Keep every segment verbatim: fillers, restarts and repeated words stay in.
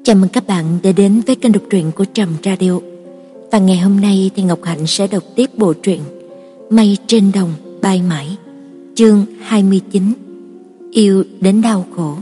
Chào mừng các bạn đã đến với kênh đọc truyện của Trầm Radio. Và ngày hôm nay thì Ngọc Hạnh sẽ đọc tiếp bộ truyện Mây trên đồng bay mãi, chương hai mươi chín, Yêu đến đau khổ.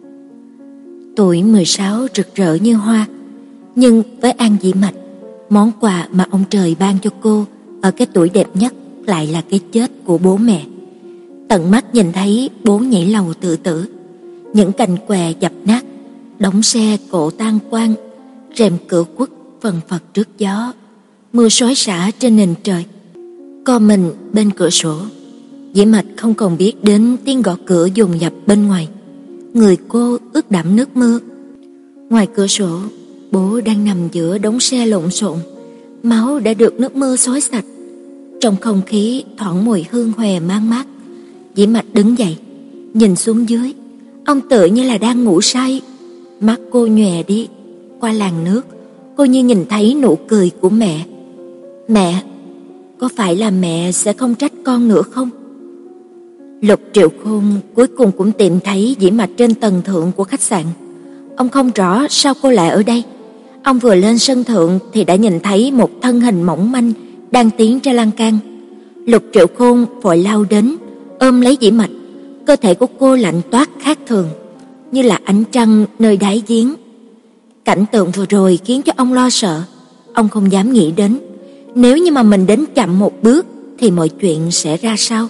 Tuổi mười sáu rực rỡ như hoa, nhưng với An Dĩ Mạch, món quà mà ông trời ban cho cô ở cái tuổi đẹp nhất lại là cái chết của bố mẹ. Tận mắt nhìn thấy bố nhảy lầu tự tử, những cành què dập nát, đống xe cộ tan quang, rèm cửa quất phần phật trước gió, mưa xối xả trên nền trời. Co mình bên cửa sổ, Dĩ Mạch không còn biết đến tiếng gõ cửa dồn dập bên ngoài. Người cô ướt đẫm nước mưa. Ngoài cửa sổ, bố đang nằm giữa đống xe lộn xộn, máu đã được nước mưa xối sạch. Trong không khí thoảng mùi hương hòe man mát. Dĩ Mạch đứng dậy, nhìn xuống dưới. Ông tựa như là đang ngủ say. Mắt cô nhòe đi, qua làn nước, cô như nhìn thấy nụ cười của mẹ. Mẹ, có phải là mẹ sẽ không trách con nữa không? Lục Triệu Khôn cuối cùng cũng tìm thấy Dĩ Mạch trên tầng thượng của khách sạn. Ông không rõ sao cô lại ở đây. Ông vừa lên sân thượng thì đã nhìn thấy một thân hình mỏng manh đang tiến ra lan can. Lục Triệu Khôn vội lao đến, ôm lấy Dĩ Mạch. Cơ thể của cô lạnh toát khác thường, như là ánh trăng nơi đáy giếng. Cảnh tượng vừa rồi khiến cho ông lo sợ. Ông không dám nghĩ đến, nếu như mà mình đến chậm một bước thì mọi chuyện sẽ ra sao.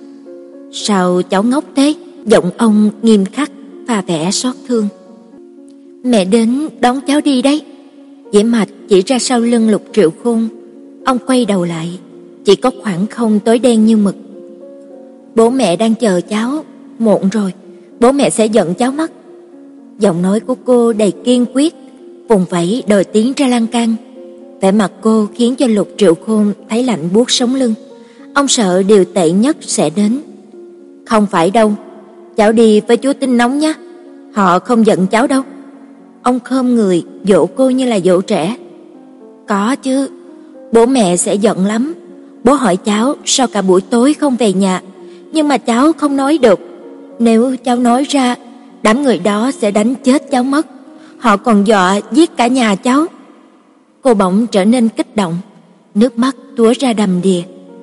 Sao cháu ngốc thế? Giọng ông nghiêm khắc và vẻ xót thương. Mẹ đến đón cháu đi đấy. Dĩ Mạch chỉ ra sau lưng Lục Triệu Khôn. Ông quay đầu lại, chỉ có khoảng không tối đen như mực. Bố mẹ đang chờ cháu, muộn rồi, bố mẹ sẽ giận cháu mất. Giọng nói của cô đầy kiên quyết, vùng vẫy đòi tiến ra lan can. Vẻ mặt cô khiến cho Lục Triệu Khôn thấy lạnh buốt sống lưng. Ông sợ điều tệ nhất sẽ đến. Không phải đâu, cháu đi với chú Tinh Nóng nhé, họ không giận cháu đâu. Ông khom người dỗ cô như là dỗ trẻ. Có chứ, bố mẹ sẽ giận lắm. Bố hỏi cháu sao cả buổi tối không về nhà, nhưng mà cháu không nói được. Nếu cháu nói ra, đám người đó sẽ đánh chết cháu mất. Họ còn dọa giết cả nhà cháu. Cô bỗng trở nên kích động, nước mắt túa ra đầm đìa.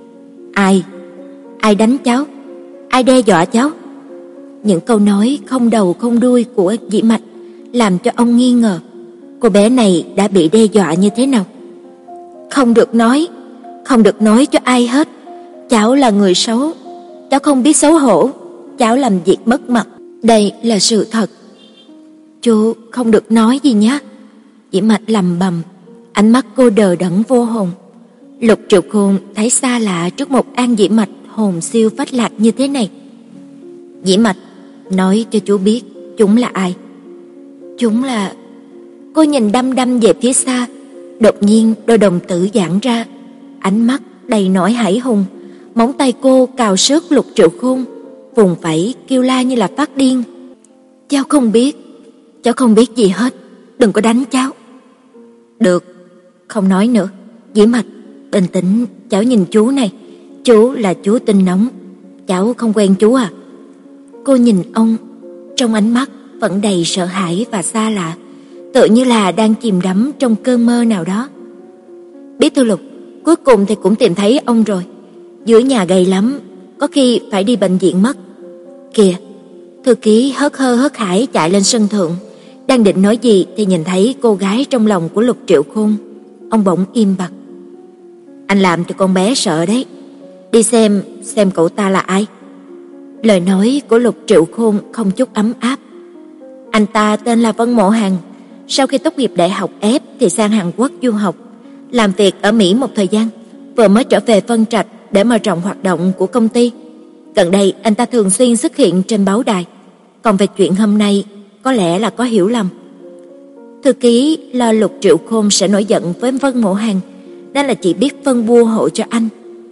Ai? Ai đánh cháu? Ai đe dọa cháu? Những câu nói không đầu không đuôi của Dĩ Mạch làm cho ông nghi ngờ. Cô bé này đã bị đe dọa như thế nào? Không được nói, không được nói cho ai hết. Cháu là người xấu, cháu không biết xấu hổ, cháu làm việc mất mặt. Đây là sự thật. Chú không được nói gì nhé. Dĩ Mạch lầm bầm, ánh mắt cô đờ đẫn vô hồn. Lục Triệu Khôn thấy xa lạ trước một An Dĩ Mạch hồn siêu phách lạc như thế này. Dĩ Mạch, nói cho chú biết chúng là ai. Chúng là... Cô nhìn đăm đăm về phía xa. Đột nhiên đôi đồng tử giãn ra, ánh mắt đầy nỗi hãi hùng. Móng tay cô cào xước Lục Triệu Khôn, vùng vẫy kêu la như là phát điên. Cháu không biết, cháu không biết gì hết, đừng có đánh cháu. Được, không nói nữa. Dĩ Mạch, bình tĩnh, cháu nhìn chú này. Chú là chú Tinh Nóng, cháu không quen chú à? Cô nhìn ông, trong ánh mắt vẫn đầy sợ hãi và xa lạ, tựa như là đang chìm đắm trong cơn mơ nào đó. Biết Thư Lục, cuối cùng thì cũng tìm thấy ông rồi. Dưới nhà gầy lắm, có khi phải đi bệnh viện mất. Kìa, thư ký hớt hơ hớt hải chạy lên sân thượng, đang định nói gì thì nhìn thấy cô gái trong lòng của Lục Triệu Khôn. Ông bỗng im bặt. Anh làm cho con bé sợ đấy. Đi xem, xem cậu ta là ai. Lời nói của Lục Triệu Khôn không chút ấm áp. Anh ta tên là Vân Mộ Hàn. Sau khi tốt nghiệp đại học ép thì sang Hàn Quốc du học, làm việc ở Mỹ một thời gian, vừa mới trở về Vân Trạch để mở rộng hoạt động của công ty. Gần đây anh ta thường xuyên xuất hiện trên báo đài. Còn về chuyện hôm nay, có lẽ là có hiểu lầm. Thư ký lo Lục Triệu Khôn sẽ nổi giận với Vân Mộ Hàn, nên là chỉ biết phân bua hộ cho anh.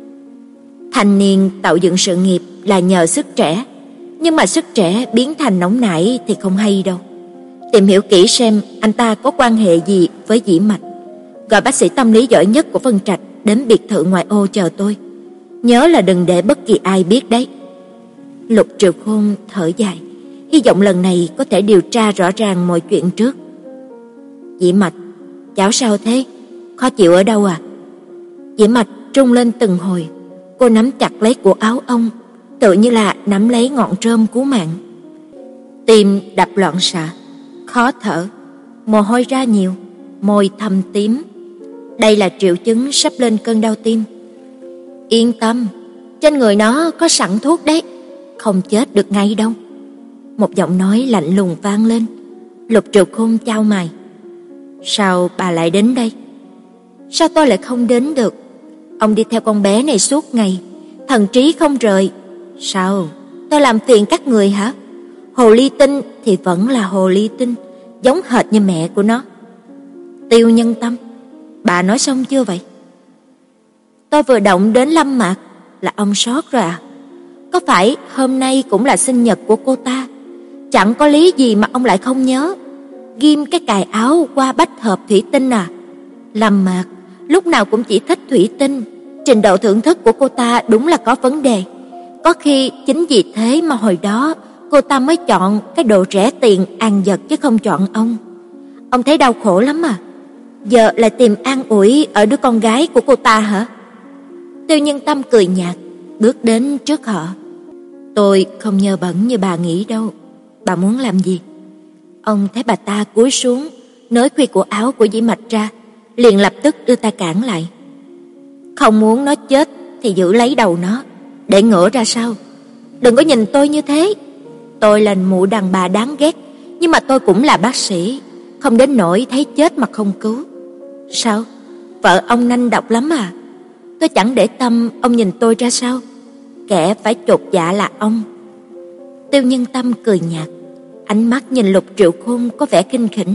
Thanh niên tạo dựng sự nghiệp là nhờ sức trẻ, nhưng mà sức trẻ biến thành nóng nảy thì không hay đâu. Tìm hiểu kỹ xem anh ta có quan hệ gì với Dĩ Mạch. Gọi bác sĩ tâm lý giỏi nhất của Vân Trạch đến biệt thự ngoại ô chờ tôi. Nhớ là đừng để bất kỳ ai biết đấy. Lục Triệu Khôn thở dài, hy vọng lần này có thể điều tra rõ ràng mọi chuyện trước. Dĩ Mạch, cháu sao thế? Khó chịu ở đâu à? Dĩ Mạch rung lên từng hồi. Cô nắm chặt lấy cổ áo ông, tự như là nắm lấy ngọn rơm cứu mạng. Tim đập loạn xạ, khó thở, mồ hôi ra nhiều, môi thâm tím. Đây là triệu chứng sắp lên cơn đau tim. Yên tâm, trên người nó có sẵn thuốc đấy, không chết được ngay đâu. Một giọng nói lạnh lùng vang lên. Lục Triệu Khôn chau mày. Sao bà lại đến đây? Sao tôi lại không đến được? Ông đi theo con bé này suốt ngày, thần trí không rời. Sao? Tôi làm phiền các người hả? Hồ ly tinh thì vẫn là hồ ly tinh, giống hệt như mẹ của nó. Tiêu Nhân Tâm, bà nói xong chưa vậy? Tôi vừa động đến Lâm Mạc là ông sót rồi à? Có phải hôm nay cũng là sinh nhật của cô ta? Chẳng có lý gì mà ông lại không nhớ. Ghim cái cài áo qua bách hợp thủy tinh à? Lâm Mạc lúc nào cũng chỉ thích thủy tinh. Trình độ thưởng thức của cô ta đúng là có vấn đề. Có khi chính vì thế mà hồi đó cô ta mới chọn cái đồ rẻ tiền An Dật chứ không chọn ông. Ông thấy đau khổ lắm à? Giờ lại tìm an ủi ở đứa con gái của cô ta hả? Tiêu Nhân Tâm cười nhạt, bước đến trước họ. Tôi không nhơ bẩn như bà nghĩ đâu. Bà muốn làm gì? Ông thấy bà ta cúi xuống, nới khuy cổ áo của Dĩ Mạch ra, liền lập tức đưa ta cản lại. Không muốn nó chết thì giữ lấy đầu nó, để ngửa ra sau. Đừng có nhìn tôi như thế. Tôi là mụ đàn bà đáng ghét, nhưng mà tôi cũng là bác sĩ, không đến nỗi thấy chết mà không cứu. Sao? Vợ ông nanh độc lắm à? Tôi chẳng để tâm ông nhìn tôi ra sao. Kẻ phải chột dạ là ông. Tiêu Nhân Tâm cười nhạt, ánh mắt nhìn Lục Triệu Khôn có vẻ khinh khỉnh.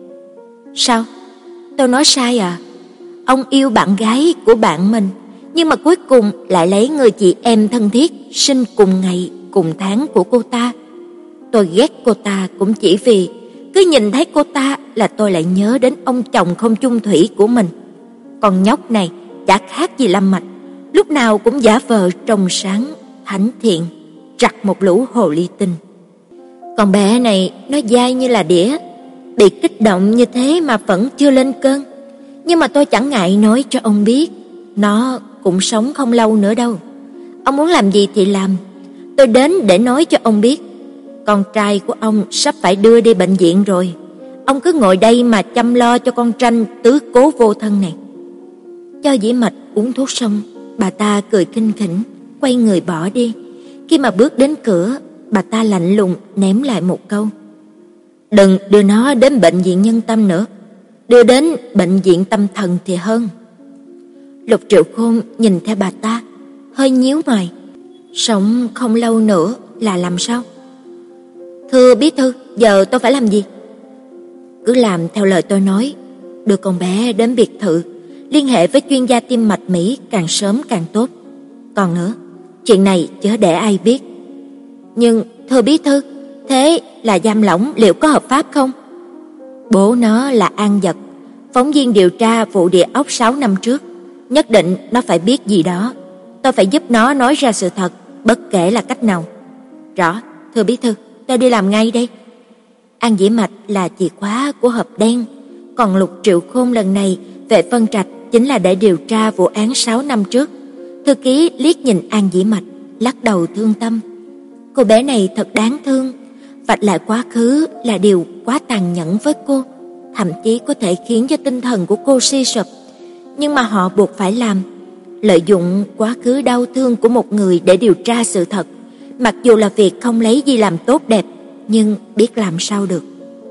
Sao? Tôi nói sai à? Ông yêu bạn gái của bạn mình, nhưng mà cuối cùng lại lấy người chị em thân thiết sinh cùng ngày cùng tháng của cô ta. Tôi ghét cô ta cũng chỉ vì cứ nhìn thấy cô ta là tôi lại nhớ đến ông chồng không chung thủy của mình. Con nhóc này chả khác gì Lâm Mạch, lúc nào cũng giả vờ trong sáng, thánh thiện, rặt một lũ hồ ly tinh. Con bé này nó dai như là đĩa, bị kích động như thế mà vẫn chưa lên cơn. Nhưng mà tôi chẳng ngại nói cho ông biết, nó cũng sống không lâu nữa đâu. Ông muốn làm gì thì làm. Tôi đến để nói cho ông biết, con trai của ông sắp phải đưa đi bệnh viện rồi. Ông cứ ngồi đây mà chăm lo cho con tranh tứ cố vô thân này. Cho Dĩ Mạch uống thuốc xong, bà ta cười khinh khỉnh, quay người bỏ đi. Khi mà bước đến cửa, bà ta lạnh lùng ném lại một câu. Đừng đưa nó đến bệnh viện Nhân Tâm nữa, đưa đến bệnh viện tâm thần thì hơn. Lục Triệu Khôn nhìn theo bà ta, hơi nhíu mày. Sống không lâu nữa là làm sao? Thưa bí thư, giờ tôi phải làm gì? Cứ làm theo lời tôi nói, đưa con bé đến biệt thự, liên hệ với chuyên gia tim mạch Mỹ càng sớm càng tốt. Còn nữa, chuyện này chớ để ai biết. Nhưng thưa bí thư, thế là giam lỏng liệu có hợp pháp không? Bố nó là An Dật, phóng viên điều tra vụ địa ốc sáu năm trước, nhất định nó phải biết gì đó. Tôi phải giúp nó nói ra sự thật, bất kể là cách nào. Rõ, thưa bí thư, tôi đi làm ngay đây. An Dĩ Mạch là chìa khóa của hộp đen, còn Lục Triệu Khôn lần này về Vân Trạch chính là để điều tra vụ án sáu năm trước. Thư ký liếc nhìn An Dĩ Mạch, lắc đầu thương tâm. Cô bé này thật đáng thương, vạch lại quá khứ là điều quá tàn nhẫn với cô, thậm chí có thể khiến cho tinh thần của cô suy sụp. Nhưng mà họ buộc phải làm, lợi dụng quá khứ đau thương của một người để điều tra sự thật, mặc dù là việc không lấy gì làm tốt đẹp, nhưng biết làm sao được.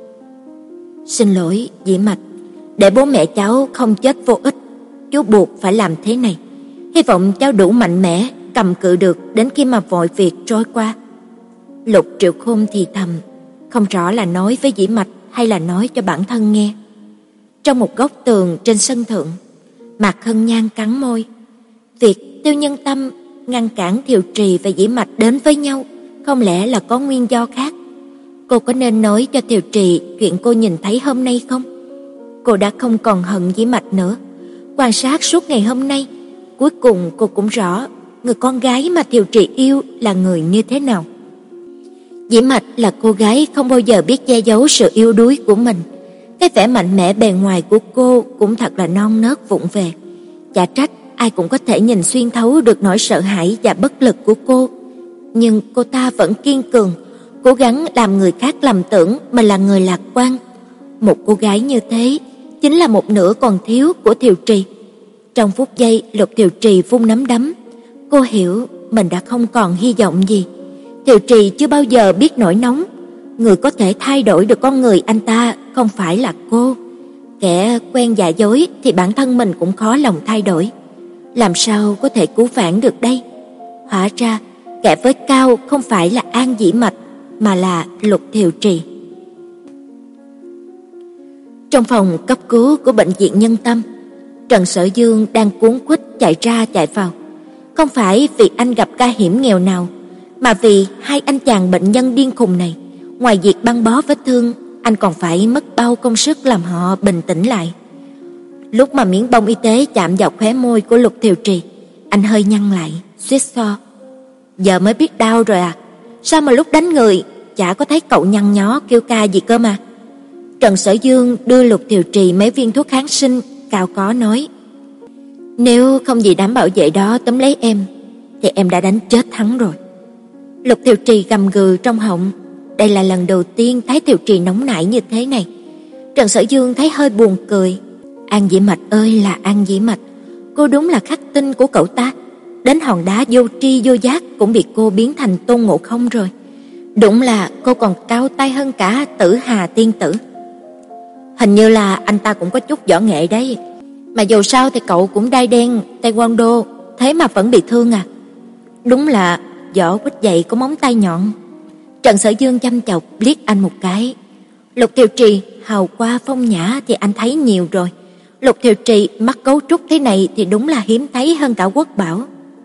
Xin lỗi Dĩ Mạch, để bố mẹ cháu không chết vô ích, chú buộc phải làm thế này. Hy vọng cháu đủ mạnh mẽ cầm cự được đến khi mà mọi việc trôi qua. Lục Triệu Khôn thì thầm, không rõ là nói với Dĩ Mạch hay là nói cho bản thân nghe. Trong một góc tường trên sân thượng, Mạc Hân Nhan cắn môi. Việc Tiêu Nhân Tâm ngăn cản Thiều Trì và Dĩ Mạch đến với nhau, không lẽ là có nguyên do khác? Cô có nên nói cho Thiều Trì chuyện cô nhìn thấy hôm nay không? Cô đã không còn hận Dĩ Mạch nữa. Quan sát suốt ngày hôm nay, cuối cùng cô cũng rõ người con gái mà Thiều Trì yêu là người như thế nào. Dĩ Mạch là cô gái không bao giờ biết che giấu sự yêu đuối của mình. Cái vẻ mạnh mẽ bề ngoài của cô cũng thật là non nớt vụng về. Chả trách ai cũng có thể nhìn xuyên thấu được nỗi sợ hãi và bất lực của cô. Nhưng cô ta vẫn kiên cường, cố gắng làm người khác lầm tưởng mình là người lạc quan. Một cô gái như thế chính là một nửa còn thiếu của Thiều Trì. Trong phút giây, Lục Thiều Trì vung nắm đấm. Cô hiểu mình đã không còn hy vọng gì. Thiều Trì chưa bao giờ biết nổi nóng. Người có thể thay đổi được con người anh ta không phải là cô. Kẻ quen giả dối thì bản thân mình cũng khó lòng thay đổi. Làm sao có thể cứu vãn được đây? Hóa ra, kẻ với cao không phải là An Dĩ Mạch, mà là Lục Thiều Trì. Trong phòng cấp cứu của bệnh viện Nhân Tâm, Trần Sở Dương đang cuống quýt chạy ra chạy vào. Không phải vì anh gặp ca hiểm nghèo nào, mà vì hai anh chàng bệnh nhân điên khùng này, ngoài việc băng bó vết thương, anh còn phải mất bao công sức làm họ bình tĩnh lại. Lúc mà miếng bông y tế chạm vào khóe môi của Lục Thiều Trì, anh hơi nhăn lại, suýt xoa. Giờ mới biết đau rồi à? Sao mà lúc đánh người chả có thấy cậu nhăn nhó kêu ca gì cơ mà? Trần Sở Dương đưa Lục Thiều Trì mấy viên thuốc kháng sinh, cao có nói: Nếu không vì đám bảo vệ đó tóm lấy em, thì em đã đánh chết hắn rồi. Lục Thiều Trì gầm gừ trong họng. Đây là lần đầu tiên thấy Thiều Trì nóng nảy như thế này. Trần Sở Dương thấy hơi buồn cười. An Dĩ Mạch ơi là An Dĩ Mạch, cô đúng là khắc tinh của cậu ta. Đến hòn đá vô tri vô giác cũng bị cô biến thành Tôn Ngộ Không rồi. Đúng là cô còn cao tay hơn cả Tử Hà tiên tử. Hình như là anh ta cũng có chút võ nghệ đấy. Mà dù sao thì cậu cũng đai đen taekwondo, thế mà vẫn bị thương à? Đúng là võ quýt dày có móng tay nhọn. Trần Sở Dương chăm chọc liếc anh một cái. Lục Thiều Trì hào qua phong nhã thì anh thấy nhiều rồi. Lục Thiều Trì mắc cấu trúc thế này thì đúng là hiếm thấy hơn cả Quốc Bảo.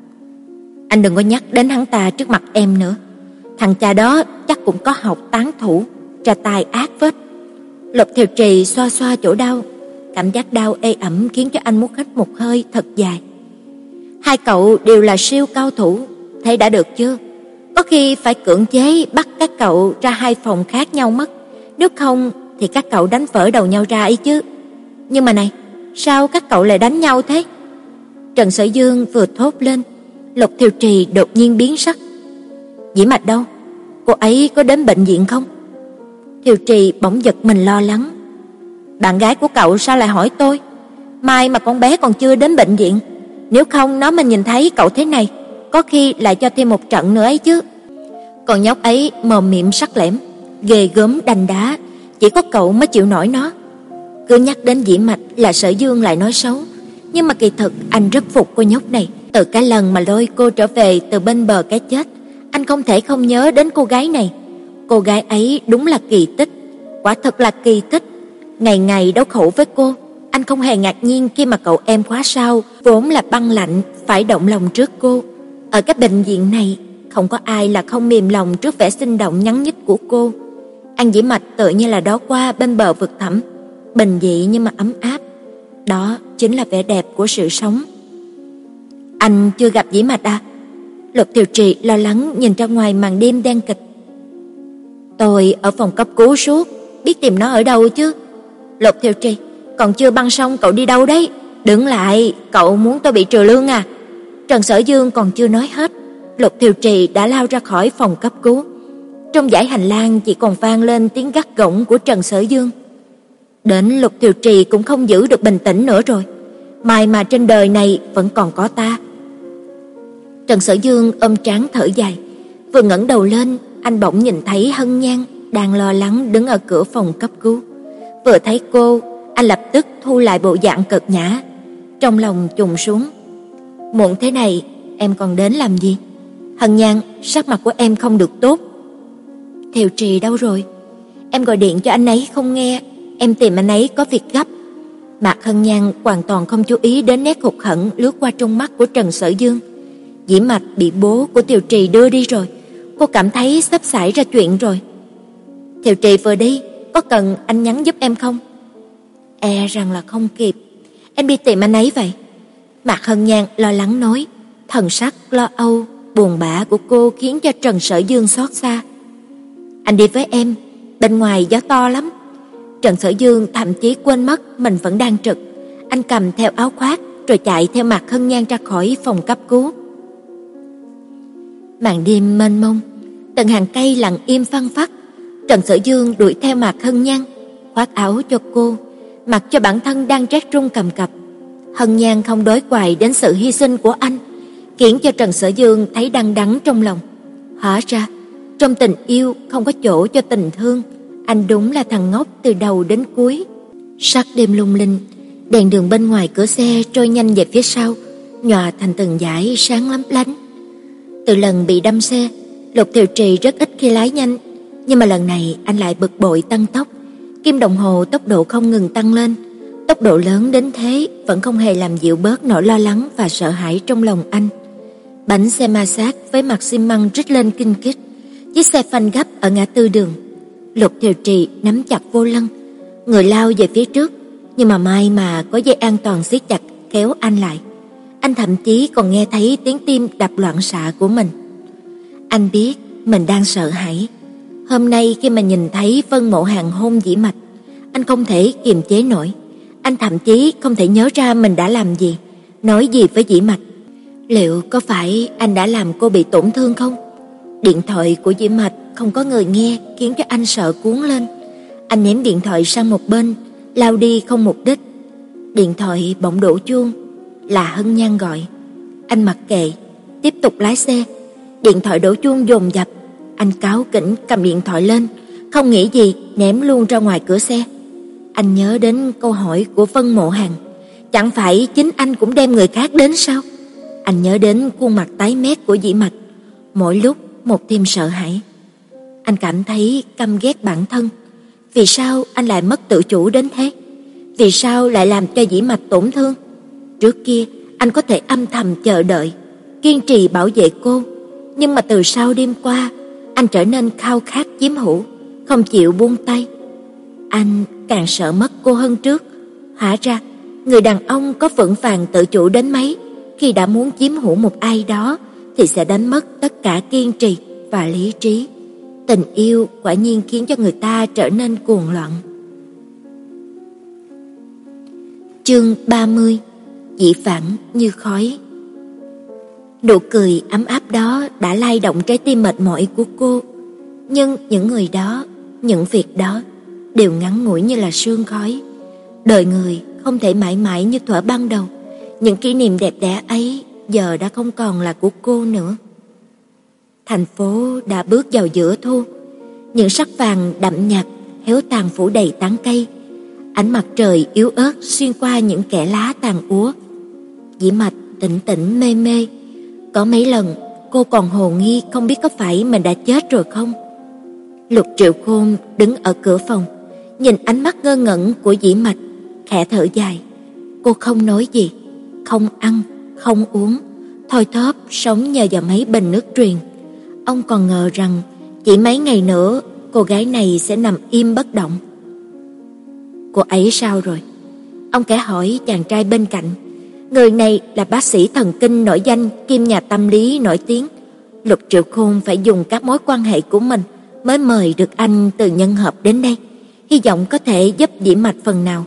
Anh đừng có nhắc đến hắn ta trước mặt em nữa. Thằng cha đó chắc cũng có học tán thủ, ra tài ác phết. Lục Thiều Trì xoa xoa chỗ đau. Cảm giác đau ê ẩm khiến cho anh muốn hít một hơi thật dài. Hai cậu đều là siêu cao thủ, thế đã được chưa? Có khi phải cưỡng chế bắt các cậu ra hai phòng khác nhau mất. Nếu không thì các cậu đánh vỡ đầu nhau ra ấy chứ. Nhưng mà này, sao các cậu lại đánh nhau thế? Trần Sở Dương vừa thốt lên, Lục Thiều Trì đột nhiên biến sắc. Dĩ Mạch đâu? Cô ấy có đến bệnh viện không? Thiều Trì bỗng giật mình lo lắng. Bạn gái của cậu sao lại hỏi tôi? Mai mà con bé còn chưa đến bệnh viện. Nếu không nó mà nhìn thấy cậu thế này, có khi lại cho thêm một trận nữa ấy chứ. Còn nhóc ấy mồm miệng sắc lẻm, ghê gớm đanh đá, chỉ có cậu mới chịu nổi nó. Cứ nhắc đến Dĩ Mạch là Sở Dương lại nói xấu, nhưng mà kỳ thực anh rất phục cô nhóc này. Từ cái lần mà lôi cô trở về từ bên bờ cái chết, anh không thể không nhớ đến cô gái này. Cô gái ấy đúng là kỳ tích, quả thật là kỳ tích. Ngày ngày đấu khẩu với cô, anh không hề ngạc nhiên khi mà cậu em khóa sau vốn là băng lạnh phải động lòng trước cô. Ở cái bệnh viện này, không có ai là không mềm lòng trước vẻ sinh động nhắn nhít của cô. An Dĩ Mạch tự như là đó qua bên bờ vực thẳm, bình dị nhưng mà ấm áp. Đó chính là vẻ đẹp của sự sống. Anh chưa gặp Dĩ Mạch à? Lục Thiều Trì lo lắng nhìn ra ngoài màn đêm đen kịch. Tôi ở phòng cấp cứu suốt, biết tìm nó ở đâu chứ. Lục Thiều Trì, còn chưa băng xong cậu đi đâu đấy? Đứng lại, cậu muốn tôi bị trừ lương à? Trần Sở Dương còn chưa nói hết, Lục Thiều Trì đã lao ra khỏi phòng cấp cứu. Trong dãy hành lang chỉ còn vang lên tiếng gắt gỏng của Trần Sở Dương. Đến Lục Thiều Trì cũng không giữ được bình tĩnh nữa rồi. May mà trên đời này vẫn còn có ta. Trần Sở Dương ôm trán thở dài. Vừa ngẩng đầu lên, anh bỗng nhìn thấy Hân Nhan đang lo lắng đứng ở cửa phòng cấp cứu. Vừa thấy cô, anh lập tức thu lại bộ dạng cợt nhã, trong lòng trùng xuống. Muộn thế này, em còn đến làm gì? Hân Nhan, sắc mặt của em không được tốt. Thiều Trì đâu rồi? Em gọi điện cho anh ấy không nghe, em tìm anh ấy có việc gấp. Mạc Hân Nhan hoàn toàn không chú ý đến nét hụt hẫng lướt qua trong mắt của Trần Sở Dương. Dĩ Mạch bị bố của Thiều Trì đưa đi rồi, cô cảm thấy sắp xảy ra chuyện rồi. Thiều Trì vừa đi, có cần anh nhắn giúp em không? E rằng là không kịp, em đi tìm anh ấy vậy. Mạc Hân Nhan lo lắng nói, thần sắc lo âu, buồn bã của cô khiến cho Trần Sở Dương xót xa. Anh đi với em, bên ngoài gió to lắm. Trần Sở Dương thậm chí quên mất mình vẫn đang trực. Anh cầm theo áo khoác rồi chạy theo Mạc Hân Nhan ra khỏi phòng cấp cứu. Màn đêm mênh mông, từng hàng cây lặng im phăng phắc. Trần Sở Dương đuổi theo Mạc Hân Nhan, khoác áo cho cô, mặc cho bản thân đang rét run cầm cập. Hân Nhan không đối quại đến sự hy sinh của anh, khiến cho Trần Sở Dương thấy đắng đắng trong lòng. Hóa ra, trong tình yêu không có chỗ cho tình thương. Anh đúng là thằng ngốc từ đầu đến cuối. Sắc đêm lung linh, đèn đường bên ngoài cửa xe trôi nhanh về phía sau, nhòa thành từng dải sáng lấp lánh. Từ lần bị đâm xe, Lục Thiệu Trì rất ít khi lái nhanh, nhưng mà lần này anh lại bực bội tăng tốc. Kim đồng hồ tốc độ không ngừng tăng lên, tốc độ lớn đến thế vẫn không hề làm dịu bớt nỗi lo lắng và sợ hãi trong lòng anh. Bánh xe ma sát với mặt xi măng rít lên kinh kít, chiếc xe phanh gấp ở ngã tư đường. Lục Thiệu Trì nắm chặt vô lăng, người lao về phía trước, nhưng mà may mà có dây an toàn siết chặt kéo anh lại. Anh thậm chí còn nghe thấy tiếng tim đập loạn xạ của mình. Anh biết mình đang sợ hãi. Hôm nay khi mà nhìn thấy Vân Mộ Hàn hôn Dĩ Mạch, anh không thể kiềm chế nổi. Anh thậm chí không thể nhớ ra mình đã làm gì, nói gì với Dĩ Mạch. Liệu có phải anh đã làm cô bị tổn thương không? Điện thoại của Dĩ Mạch không có người nghe khiến cho anh sợ cuốn lên. Anh ném điện thoại sang một bên, lao đi không mục đích. Điện thoại bỗng đổ chuông, là Hân Nhan gọi. Anh mặc kệ, tiếp tục lái xe. Điện thoại đổ chuông dồn dập, anh cáu kỉnh cầm điện thoại lên, không nghĩ gì ném luôn ra ngoài cửa xe. Anh nhớ đến câu hỏi của Vân Mộ Hàn, chẳng phải chính anh cũng đem người khác đến sao? Anh nhớ đến khuôn mặt tái mét của Dĩ Mạch, mỗi lúc một thêm sợ hãi. Anh cảm thấy căm ghét bản thân. Vì sao anh lại mất tự chủ đến thế? Vì sao lại làm cho Dĩ Mạch tổn thương? Trước kia anh có thể âm thầm chờ đợi, kiên trì bảo vệ cô, nhưng mà từ sau đêm qua, anh trở nên khao khát chiếm hữu, không chịu buông tay. Anh càng sợ mất cô hơn trước. Hóa ra, người đàn ông có vững vàng tự chủ đến mấy, khi đã muốn chiếm hữu một ai đó thì sẽ đánh mất tất cả kiên trì và lý trí. Tình yêu quả nhiên khiến cho người ta trở nên cuồng loạn. Chương ba mươi. Dĩ vãng như khói. Nụ cười ấm áp đó đã lay động trái tim mệt mỏi của cô. Nhưng những người đó, những việc đó đều ngắn ngủi như là sương khói. Đời người không thể mãi mãi như thuở ban đầu. Những kỷ niệm đẹp đẽ ấy giờ đã không còn là của cô nữa. Thành phố đã bước vào giữa thu. Những sắc vàng đậm nhạt héo tàn phủ đầy tán cây. Ánh mặt trời yếu ớt xuyên qua những kẽ lá tàn úa. Dĩ Mạch tỉnh tỉnh mê mê. Có mấy lần cô còn hồ nghi không biết có phải mình đã chết rồi không. Lục Triệu Khôn đứng ở cửa phòng, nhìn ánh mắt ngơ ngẩn của Dĩ Mạch, khẽ thở dài. Cô không nói gì, không ăn, không uống, thoi thóp sống nhờ vào mấy bình nước truyền. Ông còn ngờ rằng chỉ mấy ngày nữa cô gái này sẽ nằm im bất động. Cô ấy sao rồi? Ông khẽ hỏi chàng trai bên cạnh. Người này là bác sĩ thần kinh nổi danh kiêm nhà tâm lý nổi tiếng. Lục Triệu Khôn phải dùng các mối quan hệ của mình mới mời được anh từ nhân hợp đến đây, hy vọng có thể giúp Dĩ Mạch phần nào.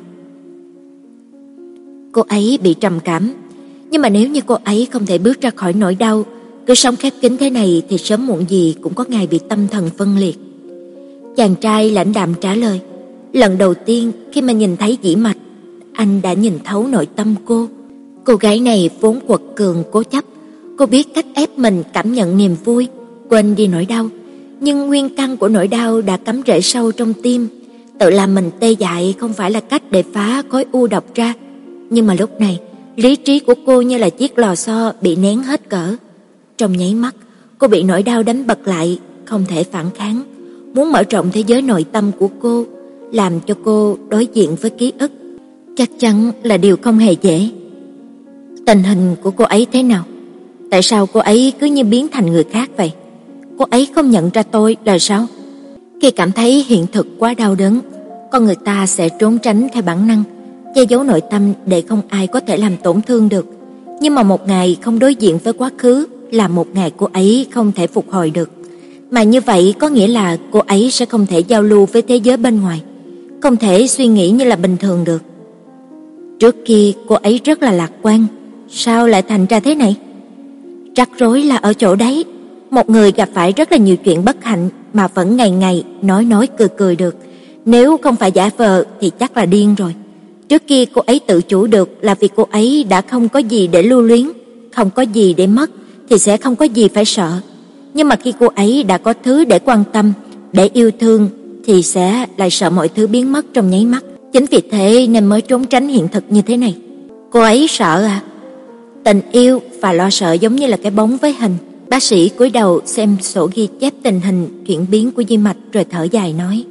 Cô ấy bị trầm cảm, nhưng mà nếu như cô ấy không thể bước ra khỏi nỗi đau, cứ sống khép kín thế này thì sớm muộn gì cũng có ngày bị tâm thần phân liệt. Chàng trai lãnh đạm trả lời. Lần đầu tiên khi mà nhìn thấy Dĩ Mạch, anh đã nhìn thấu nội tâm cô. Cô gái này vốn quật cường cố chấp, cô biết cách ép mình cảm nhận niềm vui, quên đi nỗi đau. Nhưng nguyên căn của nỗi đau đã cắm rễ sâu trong tim. Tự làm mình tê dại không phải là cách để phá khối u độc ra. Nhưng mà lúc này, lý trí của cô như là chiếc lò xo bị nén hết cỡ. Trong nháy mắt, cô bị nỗi đau đánh bật lại, không thể phản kháng. Muốn mở rộng thế giới nội tâm của cô, làm cho cô đối diện với ký ức, chắc chắn là điều không hề dễ. Tình hình của cô ấy thế nào? Tại sao cô ấy cứ như biến thành người khác vậy? Cô ấy không nhận ra tôi là sao? Khi cảm thấy hiện thực quá đau đớn, con người ta sẽ trốn tránh theo bản năng, che giấu nội tâm để không ai có thể làm tổn thương được. Nhưng mà một ngày không đối diện với quá khứ là một ngày cô ấy không thể phục hồi được. Mà như vậy có nghĩa là cô ấy sẽ không thể giao lưu với thế giới bên ngoài. không thể suy nghĩ như là bình thường được. Trước kia cô ấy rất là lạc quan, sao lại thành ra thế này? Rắc rối là ở chỗ đấy, một người gặp phải rất là nhiều chuyện bất hạnh mà vẫn ngày ngày nói nói cười cười được, nếu không phải giả vờ thì chắc là điên rồi. Trước kia cô ấy tự chủ được là vì cô ấy đã không có gì để lưu luyến, không có gì để mất thì sẽ không có gì phải sợ. Nhưng mà khi cô ấy đã có thứ để quan tâm, để yêu thương thì sẽ lại sợ mọi thứ biến mất trong nháy mắt. Chính vì thế nên mới trốn tránh hiện thực như thế này. Cô ấy sợ à? Tình yêu và lo sợ giống như là cái bóng với hình. Bác sĩ cúi đầu xem sổ ghi chép tình hình chuyển biến của Di Mạch rồi thở dài nói: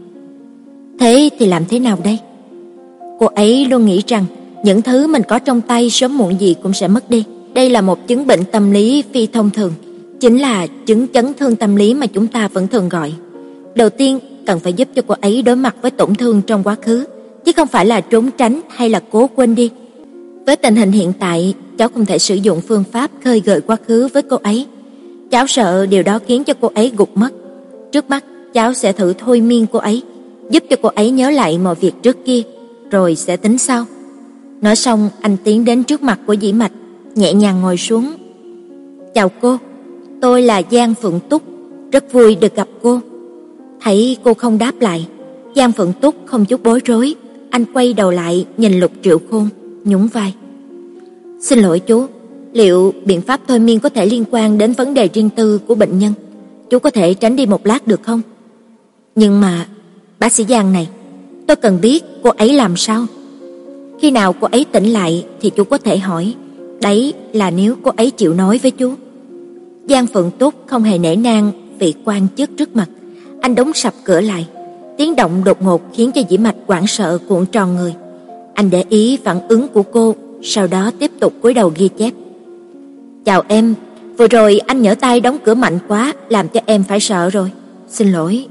Thế thì làm thế nào đây? Cô ấy luôn nghĩ rằng những thứ mình có trong tay sớm muộn gì cũng sẽ mất đi. Đây là một chứng bệnh tâm lý phi thông thường, chính là chứng chấn thương tâm lý mà chúng ta vẫn thường gọi. Đầu tiên, cần phải giúp cho cô ấy đối mặt với tổn thương trong quá khứ, chứ không phải là trốn tránh hay là cố quên đi. Với tình hình hiện tại, cháu không thể sử dụng phương pháp khơi gợi quá khứ với cô ấy. Cháu sợ điều đó khiến cho cô ấy gục mất. Trước mắt, cháu sẽ thử thôi miên cô ấy, giúp cho cô ấy nhớ lại mọi việc trước kia, rồi sẽ tính sau. Nói xong, anh tiến đến trước mặt của Dĩ Mạch, nhẹ nhàng ngồi xuống. Chào cô, tôi là Giang Phượng Túc, rất vui được gặp cô. Thấy cô không đáp lại, Giang Phượng Túc không chút bối rối, anh quay đầu lại nhìn Lục Triệu Khôn, nhún vai. Xin lỗi chú, liệu biện pháp thôi miên có thể liên quan đến vấn đề riêng tư của bệnh nhân? Chú có thể tránh đi một lát được không? Nhưng mà, bác sĩ Giang này, tôi cần biết cô ấy làm sao. Khi nào cô ấy tỉnh lại thì chú có thể hỏi, đấy là nếu cô ấy chịu nói với chú. Giang Phượng Túc không hề nể nang vị quan chức trước mặt, anh đóng sập cửa lại. Tiếng động đột ngột khiến cho Dĩ Mạch hoảng sợ cuộn tròn người. Anh để ý phản ứng của cô, sau đó tiếp tục cúi đầu ghi chép. Chào em, vừa rồi anh nhỡ tay đóng cửa mạnh quá, làm cho em phải sợ rồi. Xin lỗi.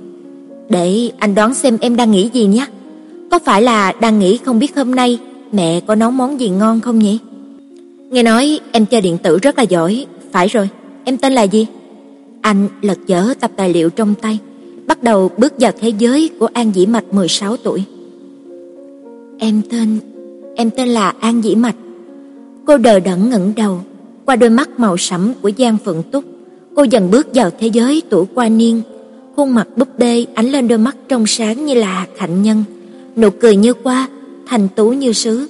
Để anh đoán xem em đang nghĩ gì nhé. Có phải là đang nghĩ không biết hôm nay mẹ có nấu món gì ngon không nhỉ? Nghe nói em chơi điện tử rất là giỏi. Phải rồi, em tên là gì? Anh lật dở tập tài liệu trong tay, bắt đầu bước vào thế giới của An Dĩ Mạch mười sáu tuổi. Em tên, em tên là An Dĩ Mạch. Cô đờ đẫn ngẩng đầu, qua đôi mắt màu sẫm của Giang Phượng Túc, cô dần bước vào thế giới tuổi qua niên. Khuôn mặt búp bê ánh lên đôi mắt trong sáng như là hạt hạnh nhân, nụ cười như hoa, thanh tú như sứ.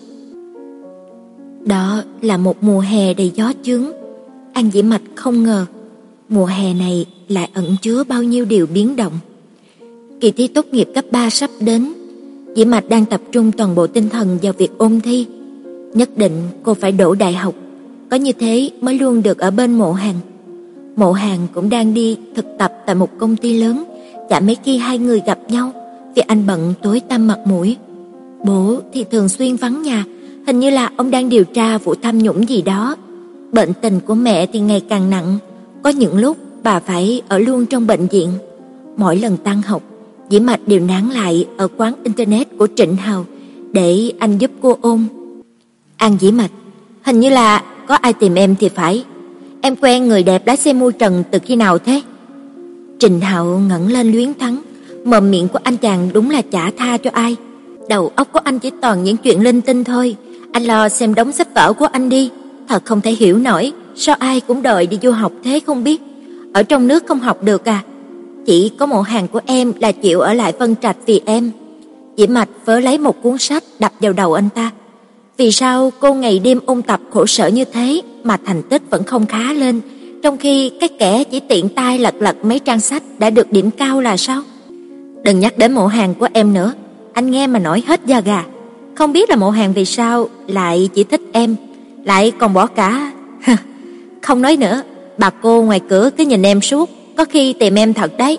Đó là một mùa hè đầy gió chướng. An Dĩ Mạch không ngờ mùa hè này lại ẩn chứa bao nhiêu điều biến động. Kỳ thi tốt nghiệp cấp ba sắp đến, Dĩ Mạch đang tập trung toàn bộ tinh thần vào việc ôn thi. Nhất định cô phải đỗ đại học, có như thế mới luôn được ở bên Mộ Hàn. Mộ Hàn cũng đang đi thực tập tại một công ty lớn, chả mấy khi hai người gặp nhau vì anh bận tối tăm mặt mũi. Bố thì thường xuyên vắng nhà, hình như là ông đang điều tra vụ tham nhũng gì đó. Bệnh tình của mẹ thì ngày càng nặng, có những lúc bà phải ở luôn trong bệnh viện. Mỗi lần tan học, Dĩ Mạch đều nán lại ở quán internet của Trịnh Hào để anh giúp cô ôn. An Dĩ Mạch, hình như là có ai tìm em thì phải. Em quen người đẹp lái xe mui trần từ khi nào thế? Trịnh Hào ngẩng lên luyến thắng, mồm miệng của anh chàng đúng là chả tha cho ai. Đầu óc của anh chỉ toàn những chuyện linh tinh thôi. Anh lo xem đống sách vở của anh đi. Thật không thể hiểu nổi, sao ai cũng đòi đi du học thế không biết. Ở trong nước không học được à? Chỉ có Mộ Hàn của em là chịu ở lại Vân Trạch vì em. Dĩ Mạch vớ lấy một cuốn sách đập vào đầu anh ta. Vì sao cô ngày đêm ôn tập khổ sở như thế mà thành tích vẫn không khá lên, trong khi cái kẻ chỉ tiện tay lật lật mấy trang sách đã được điểm cao là sao? Đừng nhắc đến Mộ Hàn của em nữa, anh nghe mà nổi hết da gà. Không biết là Mộ Hàn vì sao lại chỉ thích em, lại còn bỏ cả... Không nói nữa, bà cô ngoài cửa cứ nhìn em suốt, có khi tìm em thật đấy.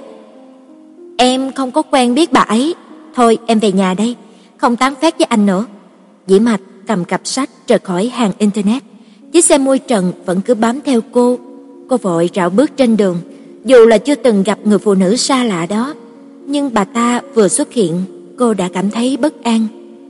Em không có quen biết bà ấy. Thôi em về nhà đây, không tán phét với anh nữa. Dĩ Mạch cầm cặp sách rời khỏi hàng internet. Chiếc xe mui trần vẫn cứ bám theo cô. Cô vội rảo bước trên đường, dù là chưa từng gặp người phụ nữ xa lạ đó, nhưng bà ta vừa xuất hiện, cô đã cảm thấy bất an.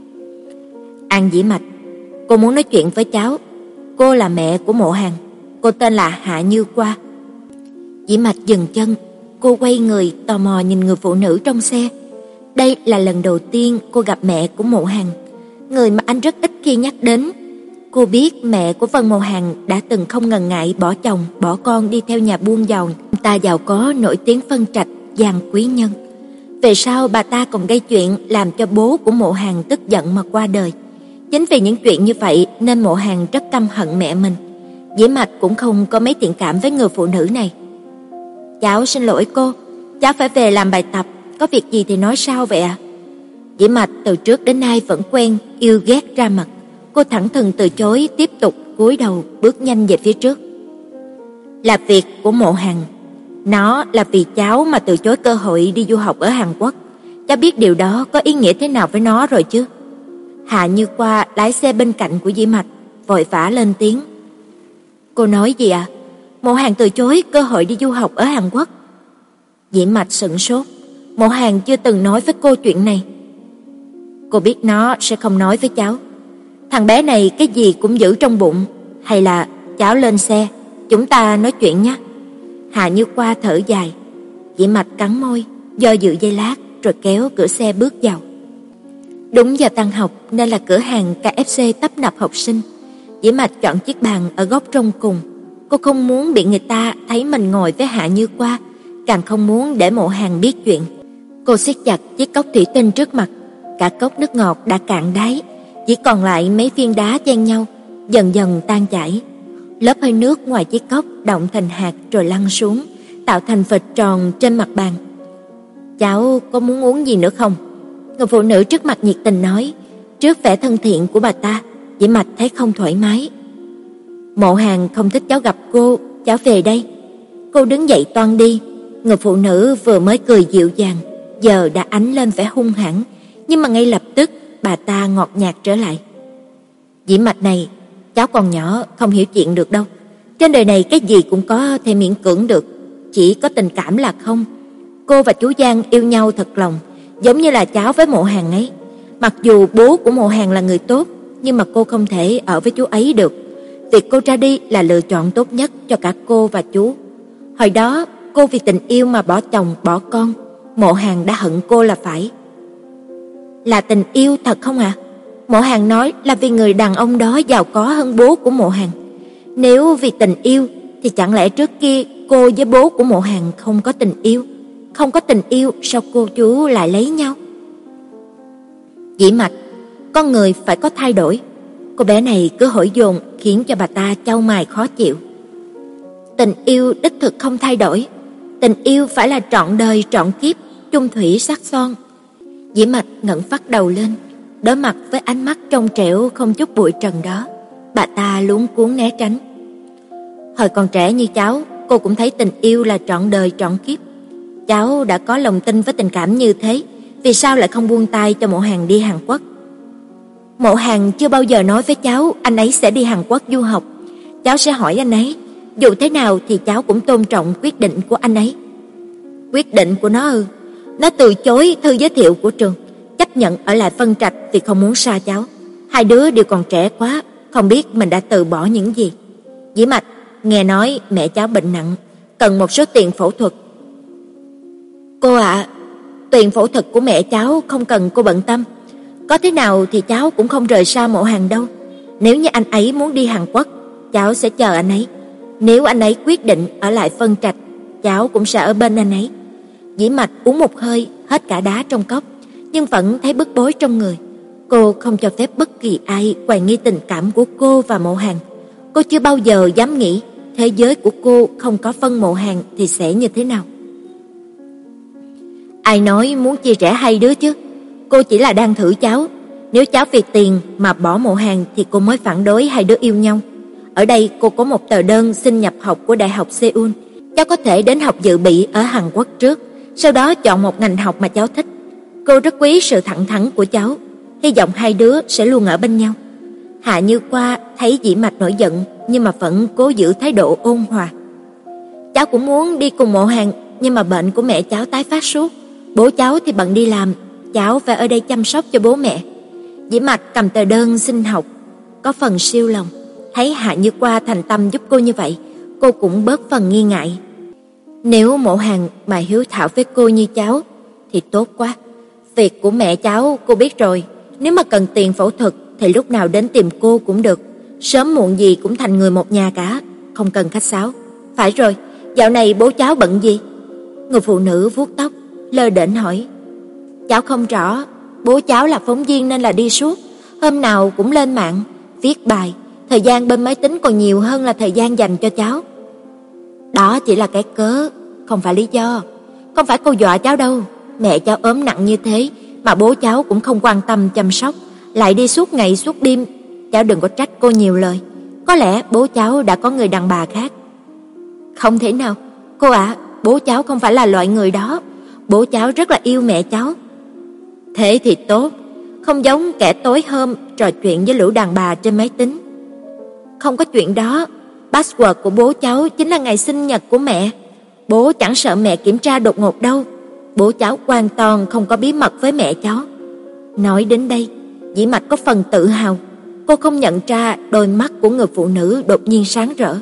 An Dĩ Mạch, cô muốn nói chuyện với cháu. Cô là mẹ của Mộ Hàn, cô tên là Hạ Như Qua. Dĩ Mạch dừng chân, cô quay người tò mò nhìn người phụ nữ trong xe. Đây là lần đầu tiên cô gặp mẹ của Mộ Hàn, người mà anh rất ít khi nhắc đến. Cô biết mẹ của Vân Mộ Hàn đã từng không ngần ngại bỏ chồng, bỏ con đi theo nhà buôn giàu ta giàu có nổi tiếng phân trạch Giang Quý Nhân. Về sau bà ta còn gây chuyện làm cho bố của Mộ Hàn tức giận mà qua đời. Chính vì những chuyện như vậy nên Mộ Hàn rất căm hận mẹ mình. Dĩ Mạch cũng không có mấy thiện cảm với người phụ nữ này. "Cháu xin lỗi cô, cháu phải về làm bài tập, có việc gì thì nói sau vậy ạ?" Dĩ Mạch từ trước đến nay vẫn quen yêu ghét ra mặt. Cô thẳng thừng từ chối, tiếp tục cúi đầu bước nhanh về phía trước. "Là việc của Mộ Hàn. Nó là vì cháu mà từ chối cơ hội đi du học ở Hàn Quốc. Cháu biết điều đó có ý nghĩa thế nào với nó rồi chứ?" Hạ Như Qua lái xe bên cạnh của Dĩ Mạch, vội vã lên tiếng. "Cô nói gì ạ? À? Mộ Hàn từ chối cơ hội đi du học ở Hàn Quốc?" Dĩ Mạch sững sốt. Mộ Hàn chưa từng nói với cô chuyện này. "Cô biết nó sẽ không nói với cháu. Thằng bé này cái gì cũng giữ trong bụng. Hay là cháu lên xe, chúng ta nói chuyện nhé." Hạ Như Qua thở dài. Dĩ Mạch cắn môi, do dự giây lát rồi kéo cửa xe bước vào. Đúng giờ tan học nên là cửa hàng ca ép xê tấp nập học sinh. Dĩ Mạch chọn chiếc bàn ở góc trong cùng. Cô không muốn bị người ta thấy mình ngồi với Hạ Như Qua, càng không muốn để Mộ Hàn biết chuyện. Cô siết chặt chiếc cốc thủy tinh trước mặt. Cả cốc nước ngọt đã cạn đáy, chỉ còn lại mấy viên đá chen nhau, dần dần tan chảy. Lớp hơi nước ngoài chiếc cốc đọng thành hạt rồi lăn xuống, tạo thành vệt tròn trên mặt bàn. "Cháu có muốn uống gì nữa không?" Người phụ nữ trước mặt nhiệt tình nói. Trước vẻ thân thiện của bà ta, Dĩ Mạch thấy không thoải mái. "Mộ Hàn không thích cháu gặp cô, cháu về đây." Cô đứng dậy toan đi. Người phụ nữ vừa mới cười dịu dàng, giờ đã ánh lên vẻ hung hãn, nhưng mà ngay lập tức bà ta ngọt nhạt trở lại. "Dĩ Mạch này, cháu còn nhỏ không hiểu chuyện được đâu. Trên đời này cái gì cũng có thể miễn cưỡng được, chỉ có tình cảm là không. Cô và chú Giang yêu nhau thật lòng, giống như là cháu với Mộ Hàn ấy. Mặc dù bố của Mộ Hàn là người tốt, nhưng mà cô không thể ở với chú ấy được. Việc cô ra đi là lựa chọn tốt nhất cho cả cô và chú. Hồi đó cô vì tình yêu mà bỏ chồng bỏ con, Mộ Hàn đã hận cô là phải." "Là tình yêu thật không ạ?" À? Mộ Hàn nói là vì người đàn ông đó giàu có hơn bố của Mộ Hàn. Nếu vì tình yêu thì chẳng lẽ trước kia cô với bố của Mộ Hàn không có tình yêu? Không có tình yêu sao cô chú lại lấy nhau? Dĩ Mạch, con người phải có thay đổi. Cô bé này cứ hỏi dồn khiến cho bà ta chau mày khó chịu. Tình yêu đích thực không thay đổi. Tình yêu phải là trọn đời trọn kiếp, chung thủy sắc son. Dĩ Mạch ngẩng phát đầu lên, đối mặt với ánh mắt trong trẻo không chút bụi trần đó, bà ta luống cuống né tránh. Hồi còn trẻ như cháu, cô cũng thấy tình yêu là trọn đời trọn kiếp. Cháu đã có lòng tin với tình cảm như thế, vì sao lại không buông tay cho Mộ Hàn đi Hàn Quốc? Mộ Hàn chưa bao giờ nói với cháu anh ấy sẽ đi Hàn Quốc du học. Cháu sẽ hỏi anh ấy, dù thế nào thì cháu cũng tôn trọng quyết định của anh ấy. Quyết định của nó ư? Nó từ chối thư giới thiệu của trường, chấp nhận ở lại Vân Trạch vì không muốn xa cháu. Hai đứa đều còn trẻ quá, không biết mình đã từ bỏ những gì. Dĩ Mạch, nghe nói mẹ cháu bệnh nặng, cần một số tiền phẫu thuật. Cô ạ, à, tiền phẫu thuật của mẹ cháu không cần cô bận tâm. Có thế nào thì cháu cũng không rời xa Mộ Hàn đâu. Nếu như anh ấy muốn đi Hàn Quốc, cháu sẽ chờ anh ấy. Nếu anh ấy quyết định ở lại Vân Trạch, cháu cũng sẽ ở bên anh ấy. Dĩ Mạch uống một hơi hết cả đá trong cốc, nhưng vẫn thấy bức bối trong người. Cô không cho phép bất kỳ ai hoài nghi tình cảm của cô và Mộ Hàn. Cô chưa bao giờ dám nghĩ thế giới của cô không có Vân Mộ Hàn thì sẽ như thế nào. Ai nói muốn chia rẽ hai đứa chứ? Cô chỉ là đang thử cháu. Nếu cháu vì tiền mà bỏ Mộ Hàn thì cô mới phản đối hai đứa yêu nhau. Ở đây cô có một tờ đơn xin nhập học của Đại học Seoul. Cháu có thể đến học dự bị ở Hàn Quốc trước, sau đó chọn một ngành học mà cháu thích. Cô rất quý sự thẳng thắn của cháu, hy vọng hai đứa sẽ luôn ở bên nhau. Hạ Như Qua thấy Dĩ Mạch nổi giận nhưng mà vẫn cố giữ thái độ ôn hòa. Cháu cũng muốn đi cùng Mộ Hàn, nhưng mà bệnh của mẹ cháu tái phát suốt. Bố cháu thì bận đi làm, cháu phải ở đây chăm sóc cho bố mẹ. Dĩ Mạch cầm tờ đơn xin học, có phần siêu lòng. Thấy Hạ Như Qua thành tâm giúp cô như vậy, cô cũng bớt phần nghi ngại. Nếu Mộ Hàn mà hiếu thảo với cô như cháu thì tốt quá. Việc của mẹ cháu cô biết rồi, nếu mà cần tiền phẫu thuật thì lúc nào đến tìm cô cũng được, sớm muộn gì cũng thành người một nhà cả, không cần khách sáo. Phải rồi, dạo này bố cháu bận gì? Người phụ nữ vuốt tóc, lơ đễnh hỏi. Cháu không rõ, bố cháu là phóng viên nên là đi suốt, hôm nào cũng lên mạng, viết bài, thời gian bên máy tính còn nhiều hơn là thời gian dành cho cháu. Đó chỉ là cái cớ, không phải lý do. Không phải cô dọa cháu đâu, mẹ cháu ốm nặng như thế mà bố cháu cũng không quan tâm chăm sóc, lại đi suốt ngày suốt đêm. Cháu đừng có trách cô nhiều lời, có lẽ bố cháu đã có người đàn bà khác. Không thể nào, cô ạ, à, bố cháu không phải là loại người đó, bố cháu rất là yêu mẹ cháu. Thế thì tốt, không giống kẻ tối hôm trò chuyện với lũ đàn bà trên máy tính. Không có chuyện đó, password của bố cháu chính là ngày sinh nhật của mẹ. Bố chẳng sợ mẹ kiểm tra đột ngột đâu, bố cháu hoàn toàn không có bí mật với mẹ cháu. Nói đến đây, Dĩ Mạch có phần tự hào, cô không nhận ra đôi mắt của người phụ nữ đột nhiên sáng rỡ.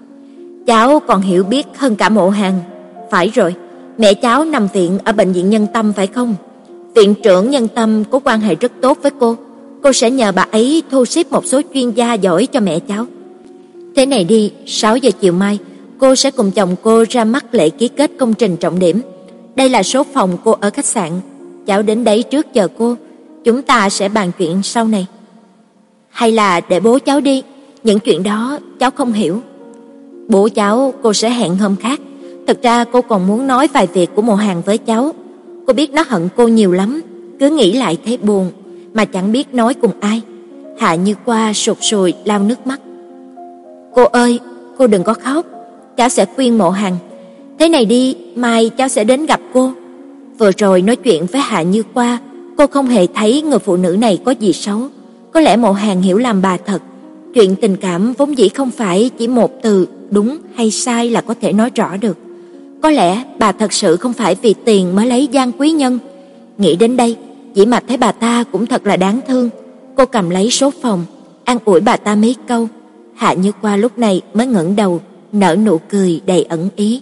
Cháu còn hiểu biết hơn cả Mộ Hàn. Phải rồi, mẹ cháu nằm viện ở bệnh viện Nhân Tâm phải không? Viện trưởng Nhân Tâm có quan hệ rất tốt với cô, cô sẽ nhờ bà ấy thu xếp một số chuyên gia giỏi cho mẹ cháu. Thế này đi, sáu giờ chiều mai, cô sẽ cùng chồng cô ra mắt lễ ký kết công trình trọng điểm. Đây là số phòng cô ở khách sạn, cháu đến đấy trước chờ cô, chúng ta sẽ bàn chuyện sau này. Hay là để bố cháu đi, những chuyện đó cháu không hiểu. Bố cháu cô sẽ hẹn hôm khác, thực ra cô còn muốn nói vài việc của Mộ Hàn với cháu. Cô biết nó hận cô nhiều lắm, cứ nghĩ lại thấy buồn, mà chẳng biết nói cùng ai. Hạ Như Qua sụt sùi lau nước mắt. Cô ơi, cô đừng có khóc, cháu sẽ khuyên Mộ Hàn. Thế này đi, mai cháu sẽ đến gặp cô. Vừa rồi nói chuyện với Hạ Như Qua, cô không hề thấy người phụ nữ này có gì xấu. Có lẽ Mộ Hàn hiểu lầm bà thật. Chuyện tình cảm vốn dĩ không phải chỉ một từ đúng hay sai là có thể nói rõ được. Có lẽ bà thật sự không phải vì tiền mới lấy Giang Quý Nhân. Nghĩ đến đây, Dĩ Mạch thấy bà ta cũng thật là đáng thương. Cô cầm lấy số phòng, an ủi bà ta mấy câu. Hạ Như Qua lúc này mới ngẩng đầu, nở nụ cười đầy ẩn ý.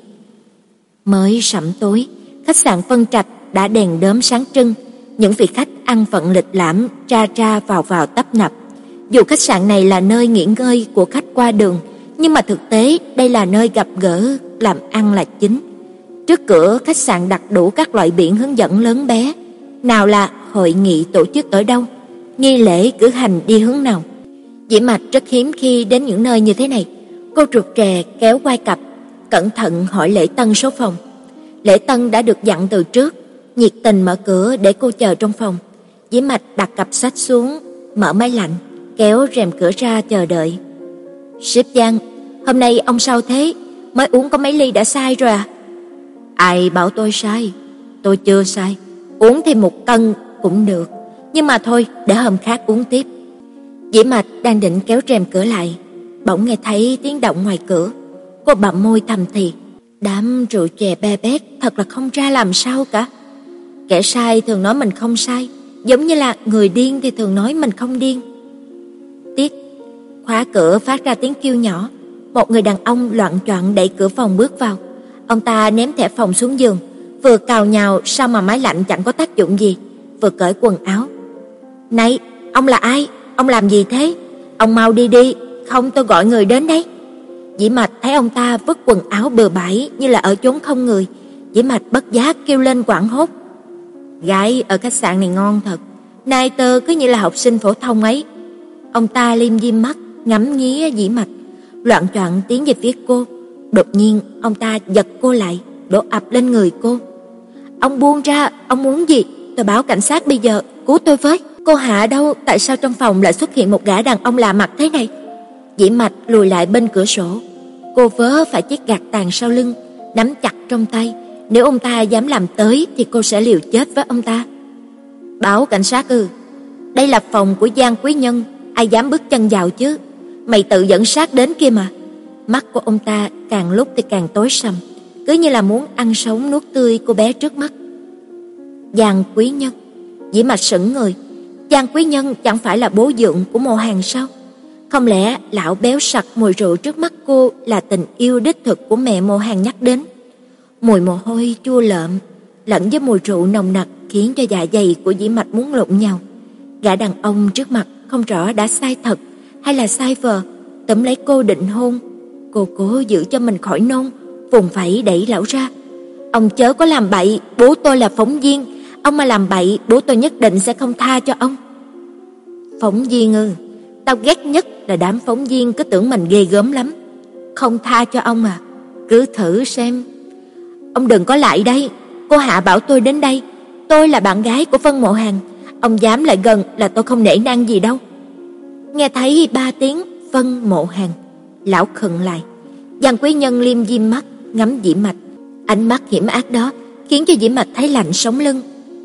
Mới sẩm tối, khách sạn Vân Trạch đã đèn đóm sáng trưng. Những vị khách ăn vận lịch lãm ra ra vào vào tấp nập. Dù khách sạn này là nơi nghỉ ngơi của khách qua đường, nhưng mà thực tế đây là nơi gặp gỡ, làm ăn là chính. Trước cửa khách sạn đặt đủ các loại biển hướng dẫn lớn bé. Nào là hội nghị tổ chức ở đâu, nghi lễ cử hành đi hướng nào. Dĩ Mạch rất hiếm khi đến những nơi như thế này. Cô rụt rè kéo quai cặp, cẩn thận hỏi Lễ Tân số phòng. Lễ Tân đã được dặn từ trước, nhiệt tình mở cửa để cô chờ trong phòng. Dĩ Mạch đặt cặp sách xuống, mở máy lạnh, kéo rèm cửa ra chờ đợi. Sếp Giang, hôm nay ông sao thế? Mới uống có mấy ly đã sai rồi à? Ai bảo tôi sai? Tôi chưa sai. Uống thêm một cân cũng được, nhưng mà thôi, để hôm khác uống tiếp. Dĩ Mạch đang định kéo rèm cửa lại, bỗng nghe thấy tiếng động ngoài cửa. Cô bặm môi thầm thì, đám rượu chè be bét thật là không ra làm sao cả. Kẻ sai thường nói mình không sai, giống như là người điên thì thường nói mình không điên. Tiếc, khóa cửa phát ra tiếng kêu nhỏ. Một người đàn ông loạng choạng đẩy cửa phòng bước vào. Ông ta ném thẻ phòng xuống giường, vừa cào nhào sao mà máy lạnh chẳng có tác dụng gì, vừa cởi quần áo. Này, ông là ai? Ông làm gì thế? Ông mau đi đi, không tôi gọi người đến đấy. Dĩ Mạch thấy ông ta vứt quần áo bừa bãi như là ở chốn không người. Dĩ Mạch bất giác kêu lên hoảng hốt. Gái ở khách sạn này ngon thật, nai tơ cứ như là học sinh phổ thông ấy. Ông ta liêm diêm mắt, ngắm nghía Dĩ Mạch, loạng choạng tiến về phía cô. Đột nhiên ông ta giật cô lại, đổ ập lên người cô. Ông buông ra, ông muốn gì? Tôi báo cảnh sát bây giờ, cứu tôi với. Cô Hạ đâu? Tại sao trong phòng lại xuất hiện một gã đàn ông lạ mặt thế này? Dĩ Mạch lùi lại bên cửa sổ. Cô vớ phải chiếc gạt tàn sau lưng, nắm chặt trong tay. Nếu ông ta dám làm tới thì cô sẽ liều chết với ông ta. Báo cảnh sát ư? Đây là phòng của Giang Quý Nhân, ai dám bước chân vào chứ? Mày tự dẫn sát đến kia mà. Mắt của ông ta càng lúc thì càng tối sầm, cứ như là muốn ăn sống nuốt tươi cô bé trước mắt. Giang Quý Nhân. Dĩ Mạch sững người. Giang Quý Nhân chẳng phải là bố dượng của Mộ Hàn sao? Không lẽ lão béo sặc mùi rượu trước mắt cô là tình yêu đích thực của mẹ Mộ Hàn nhắc đến? Mùi mồ hôi chua lợm lẫn với mùi rượu nồng nặc khiến cho dạ dày của Dĩ Mạch muốn lộn nhau. Gã đàn ông trước mặt không rõ đã sai thật hay là sai vờ, tóm lấy cô định hôn. Cô cố giữ cho mình khỏi nôn, vùng vẫy đẩy lão ra. Ông chớ có làm bậy, bố tôi là phóng viên, ông mà làm bậy, bố tôi nhất định sẽ không tha cho ông. Phóng viên ư? Tao ghét nhất là đám phóng viên cứ tưởng mình ghê gớm lắm. Không tha cho ông à? Cứ thử xem. Ông đừng có lại đây, cô Hạ bảo tôi đến đây. Tôi là bạn gái của Vân Mộ Hàn, ông dám lại gần là tôi không nể nang gì đâu. Nghe thấy ba tiếng Vân Mộ Hàn, lão khựng lại. Giang Quý Nhân liêm diêm mắt ngắm Dĩ Mạch, ánh mắt hiểm ác đó khiến cho Dĩ Mạch thấy lạnh sống lưng.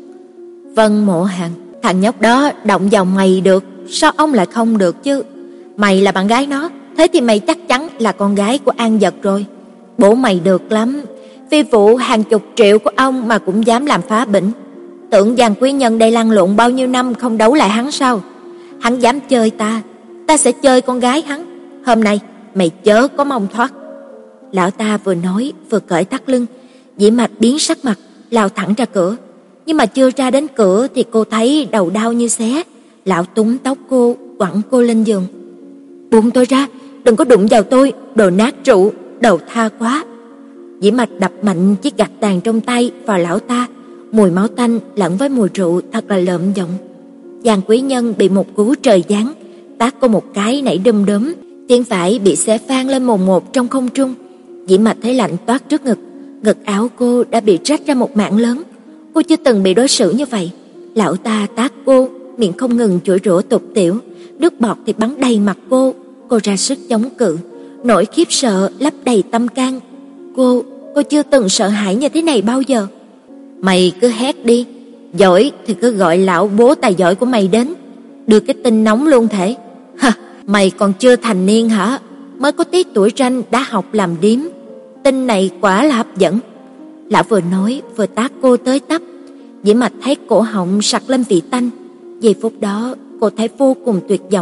Vân Mộ Hàn, thằng nhóc đó động vào mày được, sao ông lại không được chứ? Mày là bạn gái nó, thế thì mày chắc chắn là con gái của An Dật rồi. Bố mày được lắm, phi vụ hàng chục triệu của ông mà cũng dám làm phá bỉnh. Tưởng Giang Quý Nhân đây lăn lộn bao nhiêu năm không đấu lại hắn sao? Hắn dám chơi ta, ta sẽ chơi con gái hắn. Hôm nay mày chớ có mong thoát. Lão ta vừa nói vừa cởi thắt lưng. Dĩ Mạch biến sắc mặt, lao thẳng ra cửa. Nhưng mà chưa ra đến cửa thì cô thấy đầu đau như xé. Lão túm tóc cô, quẳng cô lên giường. Buông tôi ra, đừng có đụng vào tôi, đồ nát rượu, đầu tha quá. Dĩ Mạch đập mạnh chiếc gạch tàn trong tay vào lão ta. Mùi máu tanh lẫn với mùi rượu thật là lợm giọng. Giang Quý Nhân bị một cú trời giáng tát cô một cái nảy đom đóm, tiếng vải bị xé vang lên mồn một trong không trung. Dĩ Mạch thấy lạnh toát trước ngực, ngực áo cô đã bị rách ra một mảng lớn. Cô chưa từng bị đối xử như vậy. Lão ta tát cô, miệng không ngừng chửi rủa tục tiểu, nước bọt thì bắn đầy mặt cô. Cô ra sức chống cự, nỗi khiếp sợ lấp đầy tâm can. Cô, cô chưa từng sợ hãi như thế này bao giờ. Mày cứ hét đi, giỏi thì cứ gọi lão bố tài giỏi của mày đến, đưa cái tin nóng luôn thể. Hả, mày còn chưa thành niên hả? Mới có tí tuổi ranh đã học làm điếm. Tin này quả là hấp dẫn. Lão vừa nói vừa tát cô tới tấp. Dĩ Mạch thấy cổ họng sặc lên vị tanh. Giây phút đó cô thấy vô cùng tuyệt vọng.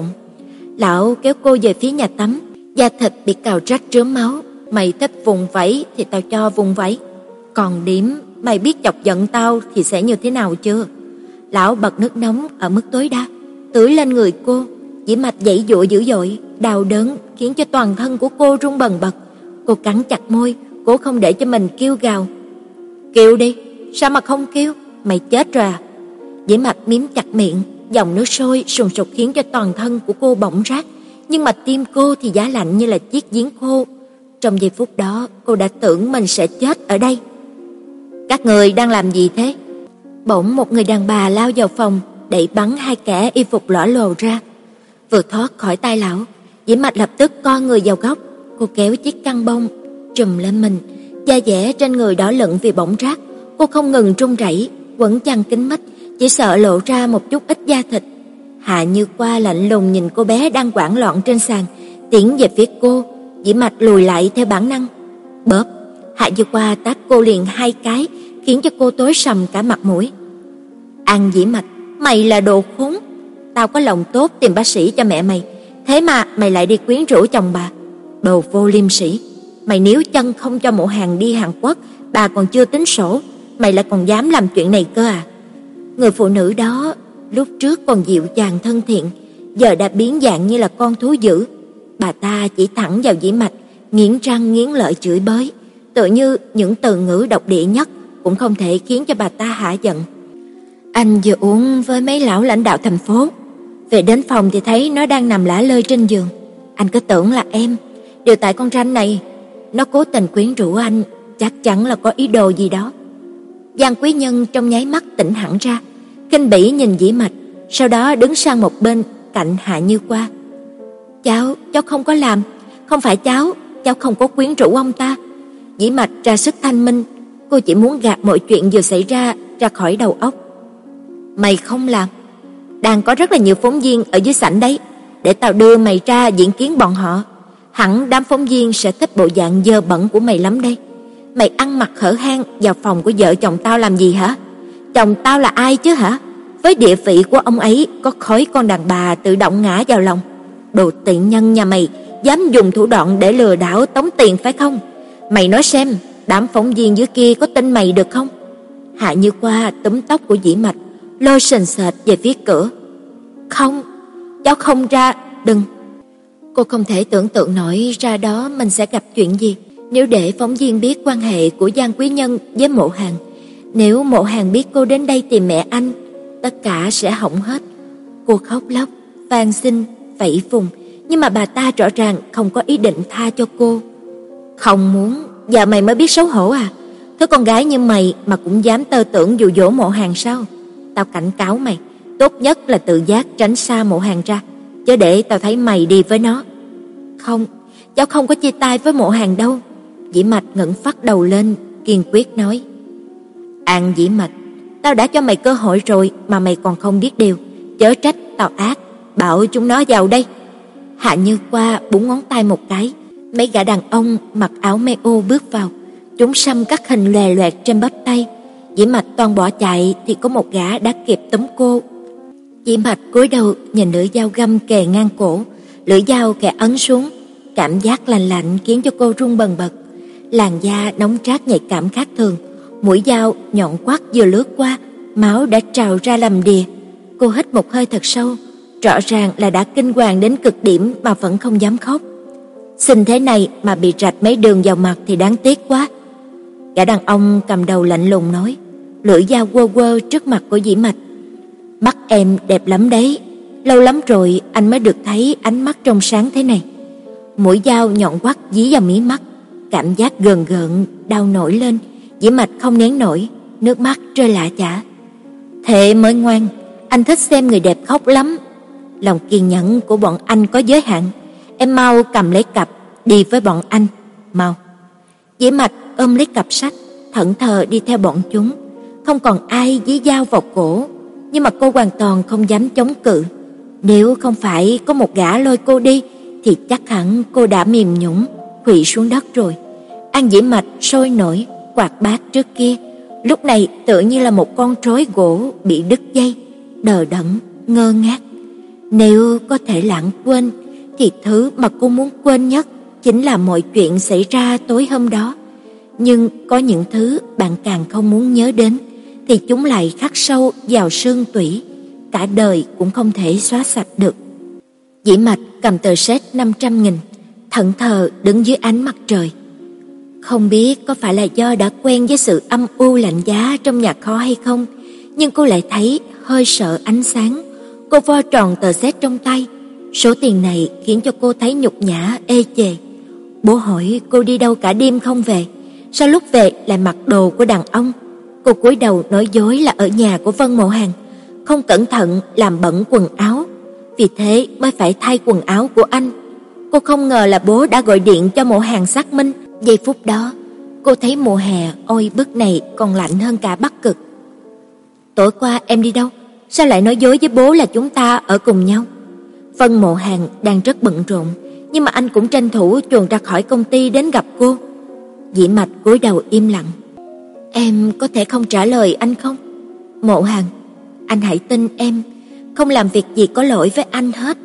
Lão kéo cô về phía nhà tắm, da thịt bị cào rách rớm máu. Mày thích vùng vẫy thì tao cho vùng vẫy. Còn điểm mày biết chọc giận tao thì sẽ như thế nào chưa? Lão bật nước nóng ở mức tối đa, tưới lên người cô. Dĩ Mạch giãy giụa dữ dội, đau đớn khiến cho toàn thân của cô run bần bật. Cô cắn chặt môi, cố không để cho mình kêu gào. Kêu đi, sao mà không kêu? Mày chết rồi à? Dĩ Mạch miếm chặt miệng, dòng nước sôi sùng sục khiến cho toàn thân của cô bỏng rát, nhưng mà tim cô thì giá lạnh như là chiếc giếng khô. Trong giây phút đó, cô đã tưởng mình sẽ chết ở đây. Các người đang làm gì thế? Bỗng một người đàn bà lao vào phòng, đẩy bắn hai kẻ y phục lõa lồ ra. Vừa thoát khỏi tay lão, Dĩ Mạch lập tức co người vào góc. Cô kéo chiếc khăn bông trùm lên mình, da dẻ trên người đỏ lựng vì bỏng rát. Cô không ngừng run rẩy, quấn chăn kín mít, chỉ sợ lộ ra một chút ít da thịt. Hạ Như Qua lạnh lùng nhìn cô bé đang hoảng loạn trên sàn, tiến về phía cô. Dĩ Mạch lùi lại theo bản năng. Bóp! Hạ Như Qua tát cô liền hai cái, khiến cho cô tối sầm cả mặt mũi. An Dĩ Mạch, mày là đồ khốn! Tao có lòng tốt tìm bác sĩ cho mẹ mày, thế mà mày lại đi quyến rũ chồng bà. Đồ vô liêm sỉ! Mày níu chân không cho Mộ Hàn đi Hàn Quốc, bà còn chưa tính sổ, mày lại còn dám làm chuyện này cơ à? Người phụ nữ đó lúc trước còn dịu dàng thân thiện, giờ đã biến dạng như là con thú dữ. Bà ta chỉ thẳng vào Dĩ Mạch, nghiến răng nghiến lợi chửi bới, tựa như những từ ngữ độc địa nhất cũng không thể khiến cho bà ta hả giận. Anh vừa uống với mấy lão lãnh đạo thành phố, về đến phòng thì thấy nó đang nằm lả lơi trên giường. Anh cứ tưởng là em, đều tại con ranh này, nó cố tình quyến rũ anh, chắc chắn là có ý đồ gì đó. Giang Quý Nhân trong nháy mắt tỉnh hẳn ra, khinh bỉ nhìn Dĩ Mạch, sau đó đứng sang một bên cạnh Hạ Như Qua. Cháu, cháu không có làm, không phải cháu, cháu không có quyến rũ ông ta. Dĩ Mạch ra sức thanh minh, cô chỉ muốn gạt mọi chuyện vừa xảy ra ra khỏi đầu óc. Mày không làm? Đang có rất là nhiều phóng viên ở dưới sảnh đấy, để tao đưa mày ra diễn kiến bọn họ. Hẳn đám phóng viên sẽ thích bộ dạng dơ bẩn của mày lắm đây. Mày ăn mặc hở hang vào phòng của vợ chồng tao làm gì hả? Chồng tao là ai chứ hả? Với địa vị của ông ấy có khối con đàn bà tự động ngã vào lòng. Đồ tiện nhân nhà mày dám dùng thủ đoạn để lừa đảo tống tiền phải không? Mày nói xem, đám phóng viên dưới kia có tin mày được không? Hạ Như Qua túm tóc của Dĩ Mạch, lôi sền sệt về phía cửa. "Không, cháu không ra, đừng." Cô không thể tưởng tượng nổi ra đó mình sẽ gặp chuyện gì nếu để phóng viên biết quan hệ của Giang Quý Nhân với Mộ Hàn. Nếu Mộ Hàn biết cô đến đây tìm mẹ anh, tất cả sẽ hỏng hết. Cô khóc lóc, van xin, vẫy vùng, nhưng mà bà ta rõ ràng không có ý định tha cho cô. "Không muốn, giờ mày mới biết xấu hổ à? Thứ con gái như mày mà cũng dám tơ tưởng dụ dỗ Mộ Hàn sao? Tao cảnh cáo mày, tốt nhất là tự giác tránh xa Mộ Hàn ra, chớ để tao thấy mày đi với nó." "Không, cháu không có chia tay với Mộ Hàn đâu." Dĩ Mạch ngẩng phát đầu lên, kiên quyết nói. "An Dĩ Mạch, tao đã cho mày cơ hội rồi mà mày còn không biết điều, chớ trách tao ác, bảo chúng nó vào đây." Hạ Như Qua búng ngón tay một cái, mấy gã đàn ông mặc áo me ô bước vào, chúng xăm các hình lòe loẹt trên bắp tay. Dĩ Mạch toàn bỏ chạy thì có một gã đã kịp túm cô. Dĩ Mạch cúi đầu nhìn lưỡi dao găm kề ngang cổ, lưỡi dao kẻ ấn xuống, cảm giác lạnh lạnh khiến cho cô run bần bật. Làn da nóng rát nhạy cảm khác thường, mũi dao nhọn quắt vừa lướt qua, máu đã trào ra lầm đìa. Cô hít một hơi thật sâu, rõ ràng là đã kinh hoàng đến cực điểm mà vẫn không dám khóc. Xin thế này mà bị rạch mấy đường vào mặt thì đáng tiếc quá. Gã đàn ông cầm đầu lạnh lùng nói, lưỡi dao quơ quơ trước mặt của Dĩ Mạch. "Mắt em đẹp lắm đấy, lâu lắm rồi anh mới được thấy ánh mắt trong sáng thế này." Mũi dao nhọn quắt dí vào mí mắt, cảm giác gờn gợn, đau nổi lên. Dĩ Mạch không nén nổi, nước mắt rơi lạ chả. "Thế mới ngoan, anh thích xem người đẹp khóc lắm." Lòng kiên nhẫn của bọn anh có giới hạn. "Em mau cầm lấy cặp, đi với bọn anh, mau." Dĩ Mạch ôm lấy cặp sách, thẫn thờ đi theo bọn chúng. Không còn ai dí dao vào cổ, nhưng mà cô hoàn toàn không dám chống cự. Nếu không phải có một gã lôi cô đi, thì chắc hẳn cô đã mềm nhũn, khuỵu xuống đất rồi. An Dĩ Mạch sôi nổi, quạt bát trước kia, lúc này tựa như là một con rối gỗ bị đứt dây, đờ đẫn, ngơ ngác. Nếu có thể lãng quên, thì thứ mà cô muốn quên nhất chính là mọi chuyện xảy ra tối hôm đó. Nhưng có những thứ bạn càng không muốn nhớ đến, thì chúng lại khắc sâu vào xương tủy, cả đời cũng không thể xóa sạch được. Dĩ Mạch cầm tờ séc năm trăm nghìn, thẫn thờ đứng dưới ánh mặt trời. Không biết có phải là do đã quen với sự âm u lạnh giá trong nhà kho hay không, nhưng cô lại thấy hơi sợ ánh sáng. Cô vo tròn tờ séc trong tay. Số tiền này khiến cho cô thấy nhục nhã ê chề. Bố hỏi cô đi đâu cả đêm không về, sao lúc về lại mặc đồ của đàn ông. Cô cúi đầu nói dối là ở nhà của Vân Mộ Hàn, không cẩn thận làm bẩn quần áo, vì thế mới phải thay quần áo của anh. Cô không ngờ là bố đã gọi điện cho Mộ Hàn xác minh. Giây phút đó, cô thấy mùa hè oi bức này còn lạnh hơn cả Bắc Cực. "Tối qua em đi đâu? Sao lại nói dối với bố là chúng ta ở cùng nhau?" Vân Mộ Hàn đang rất bận rộn, nhưng mà anh cũng tranh thủ chuồn ra khỏi công ty đến gặp cô. Dĩ Mạch cúi đầu im lặng. "Em có thể không trả lời anh không? Mộ Hàn, anh hãy tin em, không làm việc gì có lỗi với anh hết."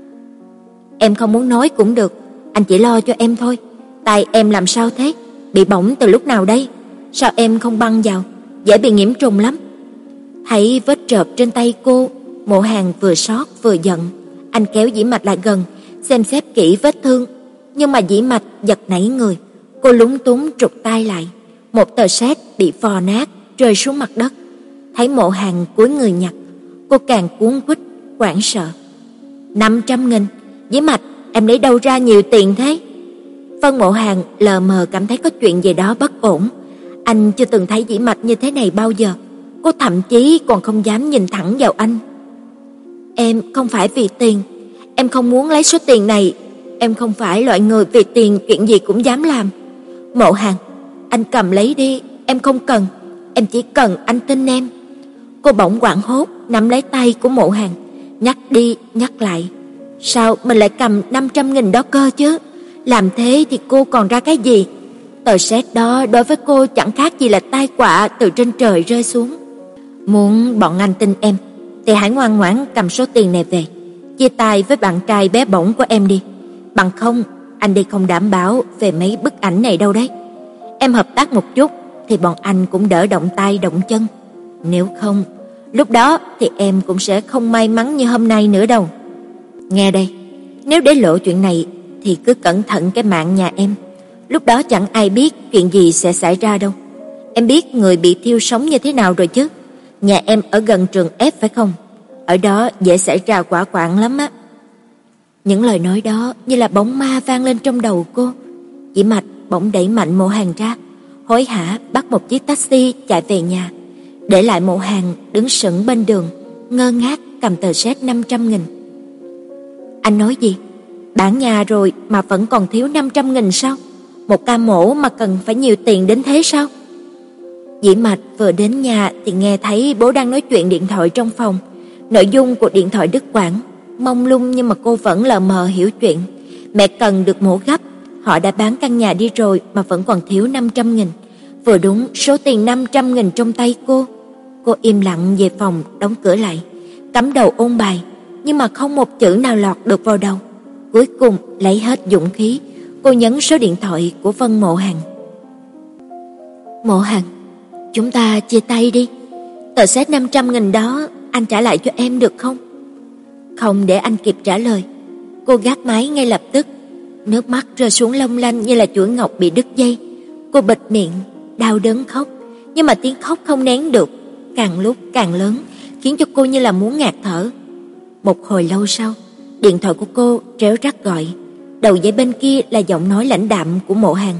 "Em không muốn nói cũng được, anh chỉ lo cho em thôi. Tay em làm sao thế? Bị bỏng từ lúc nào đây? Sao em không băng vào? Dễ bị nhiễm trùng lắm." Thấy vết trợp trên tay cô, Mộ Hàn vừa xót vừa giận. Anh kéo Dĩ Mạch lại gần, xem xét kỹ vết thương, nhưng mà Dĩ Mạch giật nảy người. Cô lúng túng trụt tay lại. Một tờ séc bị vò nát rơi xuống mặt đất. Thấy Mộ Hàn cúi người nhặt, cô càng cuống quýt hoảng sợ. Năm trăm nghìn, Dĩ Mạch, em lấy đâu ra nhiều tiền thế?" Vân Mộ Hàn lờ mờ cảm thấy có chuyện gì đó bất ổn. Anh chưa từng thấy Dĩ Mạch như thế này bao giờ. Cô thậm chí còn không dám nhìn thẳng vào anh. "Em không phải vì tiền, em không muốn lấy số tiền này. Em không phải loại người vì tiền chuyện gì cũng dám làm. Mộ Hàn, anh cầm lấy đi, em không cần. Em chỉ cần anh tin em." Cô bỗng hoảng hốt nắm lấy tay của Mộ Hàn, nhắc đi nhắc lại. Sao mình lại cầm năm trăm nghìn đó cơ chứ? Làm thế thì cô còn ra cái gì? Tờ séc đó đối với cô chẳng khác gì là tai họa từ trên trời rơi xuống. Muốn bọn anh tin em thì hãy ngoan ngoãn cầm số tiền này về, chia tay với bạn trai bé bỏng của em đi. Bằng không, anh đây không đảm bảo về mấy bức ảnh này đâu đấy. Em hợp tác một chút, thì bọn anh cũng đỡ động tay động chân. Nếu không, lúc đó thì em cũng sẽ không may mắn như hôm nay nữa đâu. Nghe đây, nếu để lộ chuyện này thì cứ cẩn thận cái mạng nhà em. Lúc đó chẳng ai biết chuyện gì sẽ xảy ra đâu. Em biết người bị thiêu sống như thế nào rồi chứ? Nhà em ở gần trường F phải không? Ở đó dễ xảy ra hỏa hoạn lắm á. Những lời nói đó như là bóng ma vang lên trong đầu cô. Dĩ Mạch bỗng đẩy mạnh Mộ Hàn ra, hối hả bắt một chiếc taxi chạy về nhà, để lại Mộ Hàn đứng sững bên đường, ngơ ngác cầm tờ séc năm trăm nghìn. Anh nói gì? Bán nhà rồi mà vẫn còn thiếu năm trăm nghìn sao? Một ca mổ mà cần phải nhiều tiền đến thế sao? Dĩ Mạch vừa đến nhà thì nghe thấy bố đang nói chuyện điện thoại trong phòng. Nội dung của điện thoại đứt quãng, mông lung nhưng mà cô vẫn lờ mờ hiểu chuyện. Mẹ cần được mổ gấp, họ đã bán căn nhà đi rồi mà vẫn còn thiếu năm trăm nghìn. Vừa đúng số tiền năm trăm nghìn trong tay cô. Cô im lặng về phòng đóng cửa lại, cắm đầu ôn bài, nhưng mà không một chữ nào lọt được vào đầu. Cuối cùng lấy hết dũng khí, cô nhấn số điện thoại của Vân Mộ Hàn. Mộ Hàn, chúng ta chia tay đi. Tờ séc năm trăm nghìn đó anh trả lại cho em được không? Không để anh kịp trả lời, cô gác máy ngay lập tức. Nước mắt rơi xuống long lanh như là chuỗi ngọc bị đứt dây. Cô bịt miệng, đau đớn khóc, nhưng mà tiếng khóc không nén được, càng lúc càng lớn, khiến cho cô như là muốn ngạt thở. Một hồi lâu sau, điện thoại của cô réo rắt gọi. Đầu dây bên kia là giọng nói lãnh đạm của Mộ Hàn.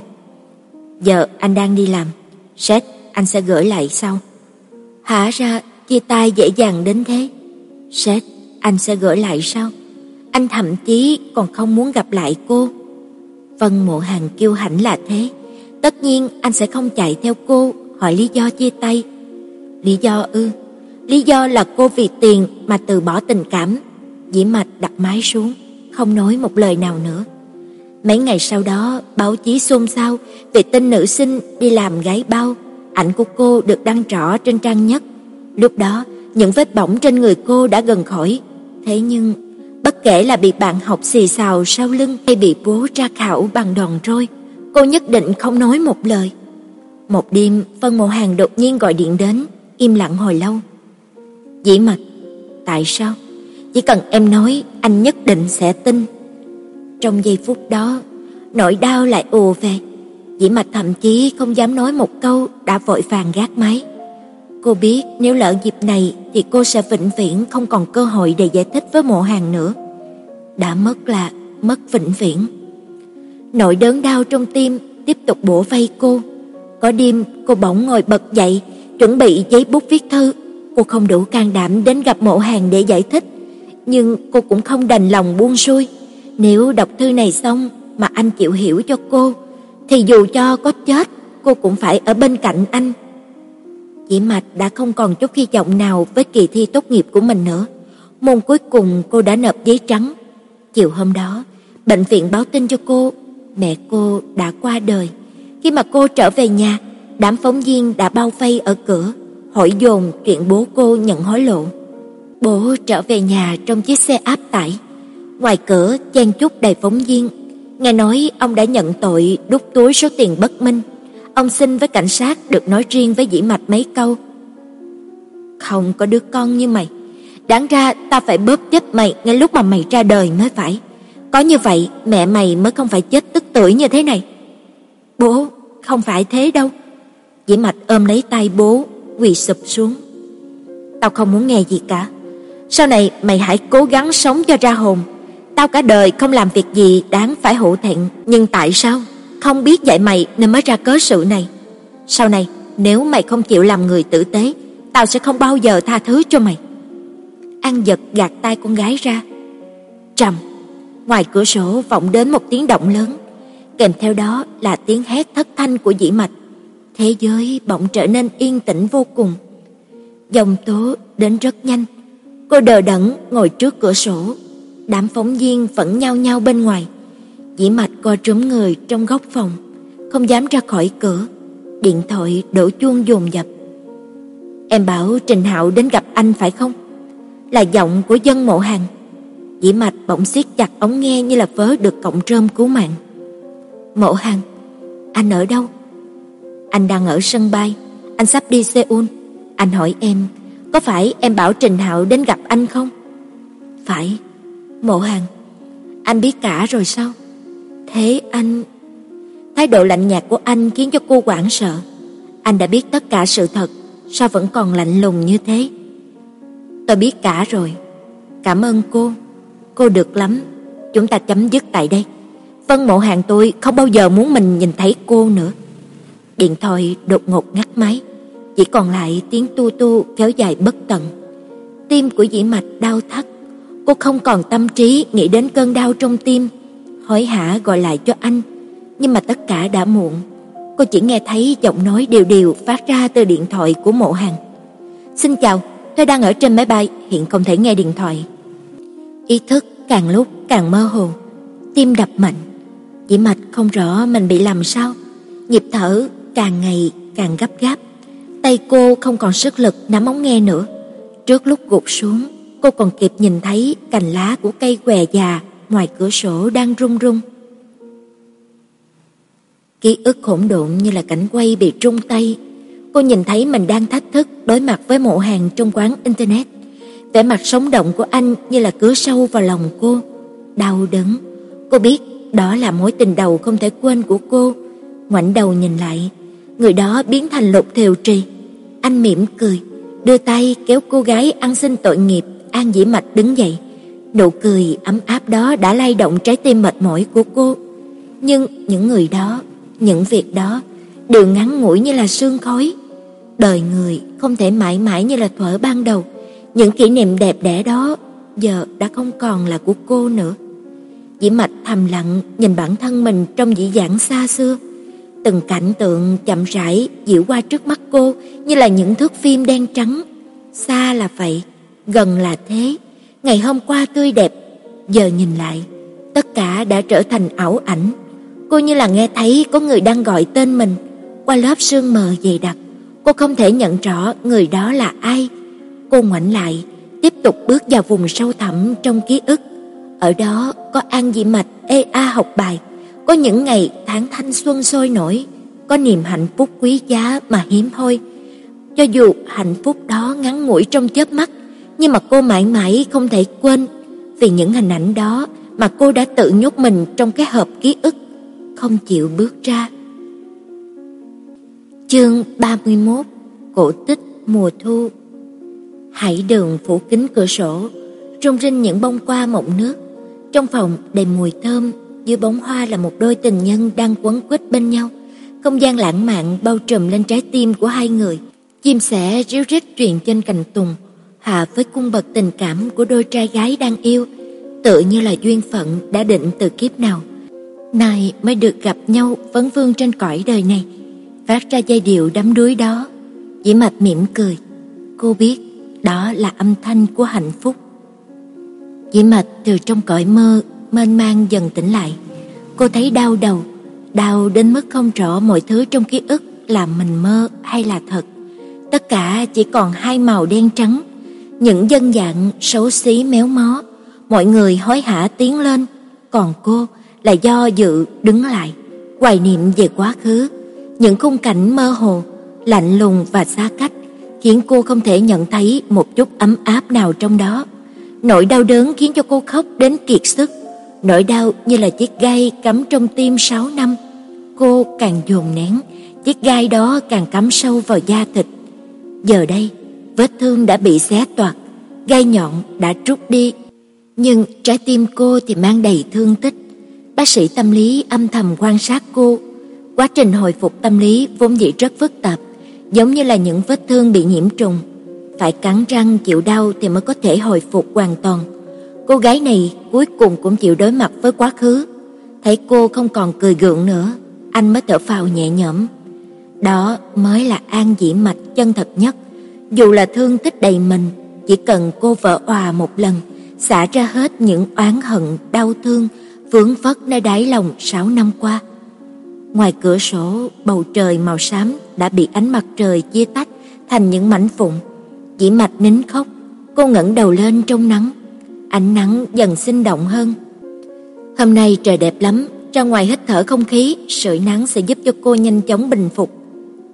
Giờ anh đang đi làm, sếp anh sẽ gửi lại sau. Hả ra chia tay dễ dàng đến thế? Sếp anh sẽ gửi lại sau. Anh thậm chí còn không muốn gặp lại cô. Vân Mộ Hàn kiêu hãnh là thế, tất nhiên anh sẽ không chạy theo cô hỏi lý do chia tay. Lý do ư? Lý do là cô vì tiền mà từ bỏ tình cảm. Dĩ Mạch đặt máy xuống, không nói một lời nào nữa. Mấy ngày sau đó, báo chí xôn xao về tin nữ sinh đi làm gái bao. Ảnh của cô được đăng rõ trên trang nhất. Lúc đó, những vết bỏng trên người cô đã gần khỏi. Thế nhưng, bất kể là bị bạn học xì xào sau lưng hay bị bố tra khảo bằng đòn roi, cô nhất định không nói một lời. Một đêm, Vân Mộ Hàn đột nhiên gọi điện đến, im lặng hồi lâu. Dĩ Mạch, tại sao? Chỉ cần em nói, anh nhất định sẽ tin. Trong giây phút đó, nỗi đau lại ùa về. Dĩ Mạch thậm chí không dám nói một câu, đã vội vàng gác máy. Cô biết nếu lỡ dịp này thì cô sẽ vĩnh viễn không còn cơ hội để giải thích với Mộ Hàn nữa. Đã mất là mất vĩnh viễn. Nỗi đớn đau trong tim tiếp tục bủa vây cô. Có đêm cô bỗng ngồi bật dậy, chuẩn bị giấy bút viết thư. Cô không đủ can đảm đến gặp Mộ Hàn để giải thích, nhưng cô cũng không đành lòng buông xuôi. Nếu đọc thư này xong mà anh chịu hiểu cho cô, thì dù cho có chết, cô cũng phải ở bên cạnh anh. Dĩ Mạch đã không còn chút hy vọng nào với kỳ thi tốt nghiệp của mình nữa. Môn cuối cùng cô đã nộp giấy trắng. Chiều hôm đó, bệnh viện báo tin cho cô, mẹ cô đã qua đời. Khi mà cô trở về nhà, đám phóng viên đã bao vây ở cửa, hỏi dồn chuyện bố cô nhận hối lộ. Bố trở về nhà trong chiếc xe áp tải. Ngoài cửa chen chúc đầy phóng viên. Nghe nói ông đã nhận tội đút túi số tiền bất minh. Ông xin với cảnh sát được nói riêng với Dĩ Mạch mấy câu. Không có đứa con như mày, đáng ra ta phải bóp chết mày ngay lúc mà mày ra đời mới phải. Có như vậy mẹ mày mới không phải chết tức tưởi như thế này. Bố, không phải thế đâu. Dĩ Mạch ôm lấy tay bố, quỳ sụp xuống. Tao không muốn nghe gì cả. Sau này mày hãy cố gắng sống cho ra hồn. Tao cả đời không làm việc gì đáng phải hổ thẹn, nhưng tại sao không biết dạy mày nên mới ra cớ sự này. Sau này nếu mày không chịu làm người tử tế, tao sẽ không bao giờ tha thứ cho mày. An giật gạt tay con gái ra. Trầm. Ngoài cửa sổ vọng đến một tiếng động lớn, kèm theo đó là tiếng hét thất thanh của Dĩ Mạch. Thế giới bỗng trở nên yên tĩnh vô cùng. Dòng tố đến rất nhanh. Cô đờ đẫn ngồi trước cửa sổ. Đám phóng viên vẫn nhao nhao bên ngoài. Dĩ Mạch co trúm người trong góc phòng, không dám ra khỏi cửa. Điện thoại đổ chuông dồn dập. Em bảo Trình Hạo đến gặp anh phải không? Là giọng của Vân Mộ Hàn. Dĩ Mạch bỗng siết chặt ống nghe như là vớ được cọng rơm cứu mạng. Mộ Hàn, anh ở đâu? Anh đang ở sân bay, anh sắp đi Seoul. Anh hỏi em, có phải em bảo Trình Hạo đến gặp anh không? Phải. Mộ Hàn, anh biết cả rồi sao? Thế anh... Thái độ lạnh nhạt của anh khiến cho cô hoảng sợ. Anh đã biết tất cả sự thật, sao vẫn còn lạnh lùng như thế? Tôi biết cả rồi. Cảm ơn cô. Cô được lắm. Chúng ta chấm dứt tại đây. Vân Mộ Hàn tôi không bao giờ muốn mình nhìn thấy cô nữa. Điện thoại đột ngột ngắt máy, chỉ còn lại tiếng tu tu kéo dài bất tận. Tim của Dĩ Mạch đau thắt. Cô không còn tâm trí nghĩ đến cơn đau trong tim, hối hả gọi lại cho anh, nhưng mà tất cả đã muộn. Cô chỉ nghe thấy giọng nói đều đều phát ra từ điện thoại của Mộ Hàn. Xin chào, tôi đang ở trên máy bay, hiện không thể nghe điện thoại. Ý thức càng lúc càng mơ hồ, tim đập mạnh. Dĩ Mạch không rõ mình bị làm sao, nhịp thở càng ngày càng gấp gáp. Tay cô không còn sức lực nắm ống nghe nữa. Trước lúc gục xuống, cô còn kịp nhìn thấy cành lá của cây què già ngoài cửa sổ đang rung rung. Ký ức hỗn độn như là cảnh quay bị trung tay. Cô nhìn thấy mình đang thách thức đối mặt với Mộ Hàn trong quán internet. Vẻ mặt sống động của anh như là cứa sâu vào lòng cô. Đau đớn. Cô biết đó là mối tình đầu không thể quên của cô. Ngoảnh đầu nhìn lại, người đó biến thành Lục Thiều Trì. Anh mỉm cười, đưa tay kéo cô gái ăn xin tội nghiệp An Dĩ Mạch đứng dậy. Nụ cười ấm áp đó đã lay động trái tim mệt mỏi của cô. Nhưng những người đó, những việc đó đều ngắn ngủi như là sương khói. Đời người không thể mãi mãi như là thuở ban đầu. Những kỷ niệm đẹp đẽ đó giờ đã không còn là của cô nữa. Dĩ Mạch thầm lặng nhìn bản thân mình trong dĩ vãng xa xưa. Từng cảnh tượng chậm rãi dịu qua trước mắt cô như là những thước phim đen trắng. Xa là vậy, gần là thế. Ngày hôm qua tươi đẹp, giờ nhìn lại, tất cả đã trở thành ảo ảnh. Cô như là nghe thấy có người đang gọi tên mình. Qua lớp sương mờ dày đặc, cô không thể nhận rõ người đó là ai. Cô ngoảnh lại, tiếp tục bước vào vùng sâu thẳm trong ký ức. Ở đó có An Dĩ Mạch ê a học bài, có những ngày tháng thanh xuân sôi nổi, có niềm hạnh phúc quý giá mà hiếm hoi. Cho dù hạnh phúc đó ngắn ngủi trong chớp mắt, nhưng mà cô mãi mãi không thể quên. Vì những hình ảnh đó mà cô đã tự nhốt mình trong cái hộp ký ức, không chịu bước ra. Chương ba mươi mốt. Cổ tích mùa thu. Hải đường phủ kín cửa sổ, rung rinh những bông hoa mọng nước. Trong phòng đầy mùi thơm, dưới bóng hoa là một đôi tình nhân đang quấn quýt bên nhau. Không gian lãng mạn bao trùm lên trái tim của hai người. Chim sẻ ríu rít truyền trên cành tùng, hòa với cung bậc tình cảm của đôi trai gái đang yêu, tựa như là duyên phận đã định từ kiếp nào nay mới được gặp nhau vấn vương trên cõi đời này. Phát ra giai điệu đắm đuối đó, Dĩ Mạch mỉm cười. Cô biết đó là âm thanh của hạnh phúc. Dĩ Mạch từ trong cõi mơ mênh mang dần tỉnh lại. Cô thấy đau đầu, đau đến mức không rõ mọi thứ trong ký ức là mình mơ hay là thật. Tất cả chỉ còn hai màu đen trắng. Những dân dạng xấu xí méo mó, mọi người hối hả tiến lên, còn cô là do dự đứng lại, hoài niệm về quá khứ. Những khung cảnh mơ hồ, lạnh lùng và xa cách khiến cô không thể nhận thấy một chút ấm áp nào trong đó. Nỗi đau đớn khiến cho cô khóc đến kiệt sức. Nỗi đau như là chiếc gai cắm trong tim sáu năm. Cô càng dồn nén, chiếc gai đó càng cắm sâu vào da thịt. Giờ đây, vết thương đã bị xé toạc, gai nhọn đã trút đi, nhưng trái tim cô thì mang đầy thương tích. Bác sĩ tâm lý âm thầm quan sát cô. Quá trình hồi phục tâm lý vốn dĩ rất phức tạp, giống như là những vết thương bị nhiễm trùng. Phải cắn răng chịu đau thì mới có thể hồi phục hoàn toàn. Cô gái này cuối cùng cũng chịu đối mặt với quá khứ. Thấy cô không còn cười gượng nữa, anh mới thở phào nhẹ nhõm. Đó mới là An Dĩ Mạch chân thật nhất. Dù là thương tích đầy mình, chỉ cần cô vỡ òa một lần, xả ra hết những oán hận, đau thương vướng vất nơi đáy lòng sáu năm qua. Ngoài cửa sổ, bầu trời màu xám đã bị ánh mặt trời chia tách thành những mảnh vụn. Dĩ Mạch nín khóc. Cô ngẩng đầu lên trong nắng. Ánh nắng dần sinh động hơn. Hôm nay trời đẹp lắm, ra ngoài hít thở không khí, sưởi nắng sẽ giúp cho cô nhanh chóng bình phục.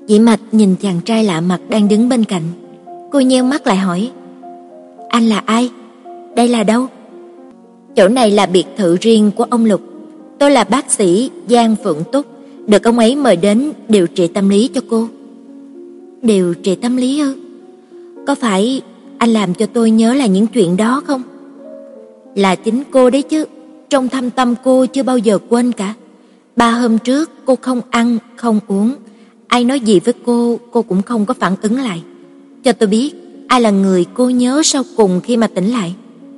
Dĩ Mạch nhìn chàng trai lạ mặt đang đứng bên cạnh. Cô nheo mắt lại hỏi: Anh là ai? Đây là đâu? Chỗ này là biệt thự riêng của ông Lục. Tôi là bác sĩ Giang Phượng Túc, được ông ấy mời đến điều trị tâm lý cho cô. Điều trị tâm lý ư? Có phải anh làm cho tôi nhớ là những chuyện đó không? Là chính cô đấy chứ. Trong thâm tâm cô chưa bao giờ quên cả. Ba hôm trước cô không ăn, không uống. Ai nói gì với cô, cô cũng không có phản ứng lại. Cho tôi biết, ai là người cô nhớ sau cùng khi mà tỉnh lại?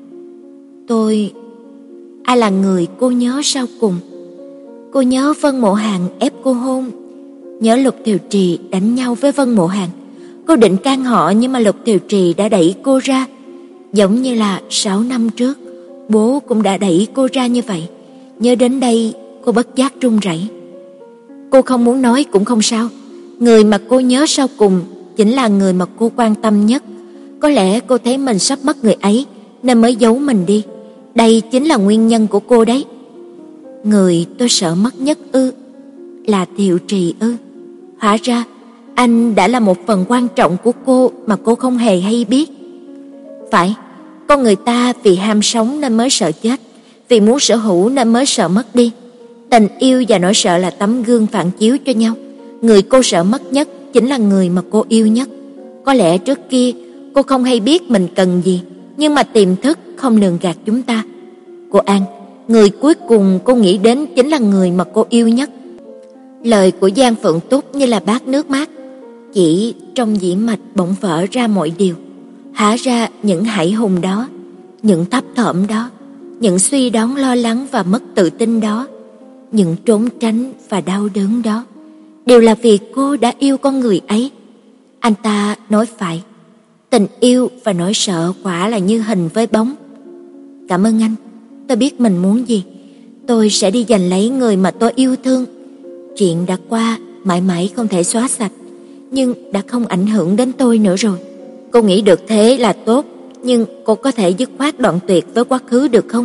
Tôi... Ai là người cô nhớ sau cùng? Cô nhớ Vân Mộ Hàn ép cô hôn. Nhớ Lục Thiều Trì đánh nhau với Vân Mộ Hàn. Cô định can họ nhưng mà Lục Thiều Trì đã đẩy cô ra. Giống như là sáu năm trước, bố cũng đã đẩy cô ra như vậy. Nhớ đến đây, cô bất giác run rẩy. Cô không muốn nói cũng không sao. Người mà cô nhớ sau cùng chính là người mà cô quan tâm nhất. Có lẽ cô thấy mình sắp mất người ấy nên mới giấu mình đi. Đây chính là nguyên nhân của cô đấy. Người tôi sợ mất nhất ư? Là Thiệu Trì ư? Hóa ra anh đã là một phần quan trọng của cô mà cô không hề hay biết. Phải, con người ta vì ham sống nên mới sợ chết, vì muốn sở hữu nên mới sợ mất đi. Tình yêu và nỗi sợ là tấm gương phản chiếu cho nhau. Người cô sợ mất nhất chính là người mà cô yêu nhất. Có lẽ trước kia cô không hay biết mình cần gì, nhưng mà tiềm thức không lường gạt chúng ta. Cô An, người cuối cùng cô nghĩ đến chính là người mà cô yêu nhất. Lời của Giang Phượng Túc như là bát nước mát. Chỉ trong Dĩ Mạch bỗng vỡ ra mọi điều. Hóa ra những hãi hùng đó, những thấp thỏm đó, những suy đoán lo lắng và mất tự tin đó, những trốn tránh và đau đớn đó, đều là vì cô đã yêu con người ấy. Anh ta nói phải, tình yêu và nỗi sợ quả là như hình với bóng. Cảm ơn anh, tôi biết mình muốn gì. Tôi sẽ đi giành lấy người mà tôi yêu thương. Chuyện đã qua mãi mãi không thể xóa sạch, nhưng đã không ảnh hưởng đến tôi nữa rồi. Cô nghĩ được thế là tốt, nhưng cô có thể dứt khoát đoạn tuyệt với quá khứ được không?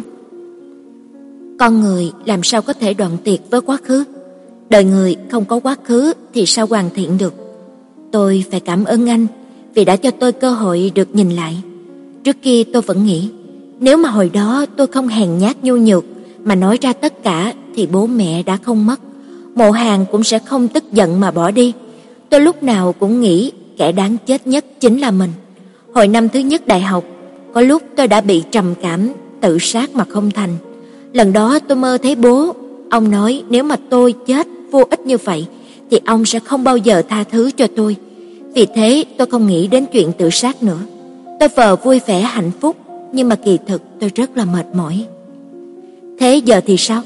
Con người làm sao có thể đoạn tuyệt với quá khứ? Đời người không có quá khứ thì sao hoàn thiện được? Tôi phải cảm ơn anh vì đã cho tôi cơ hội được nhìn lại. Trước kia tôi vẫn nghĩ, nếu mà hồi đó tôi không hèn nhát nhu nhược mà nói ra tất cả thì bố mẹ đã không mất, Mộ Hàn cũng sẽ không tức giận mà bỏ đi. Tôi lúc nào cũng nghĩ kẻ đáng chết nhất chính là mình. Hồi năm thứ nhất đại học, có lúc tôi đã bị trầm cảm, tự sát mà không thành. Lần đó tôi mơ thấy bố. Ông nói nếu mà tôi chết vô ích như vậy thì ông sẽ không bao giờ tha thứ cho tôi. Vì thế tôi không nghĩ đến chuyện tự sát nữa. Tôi vờ vui vẻ hạnh phúc, nhưng mà kỳ thực tôi rất là mệt mỏi. Thế giờ thì sao?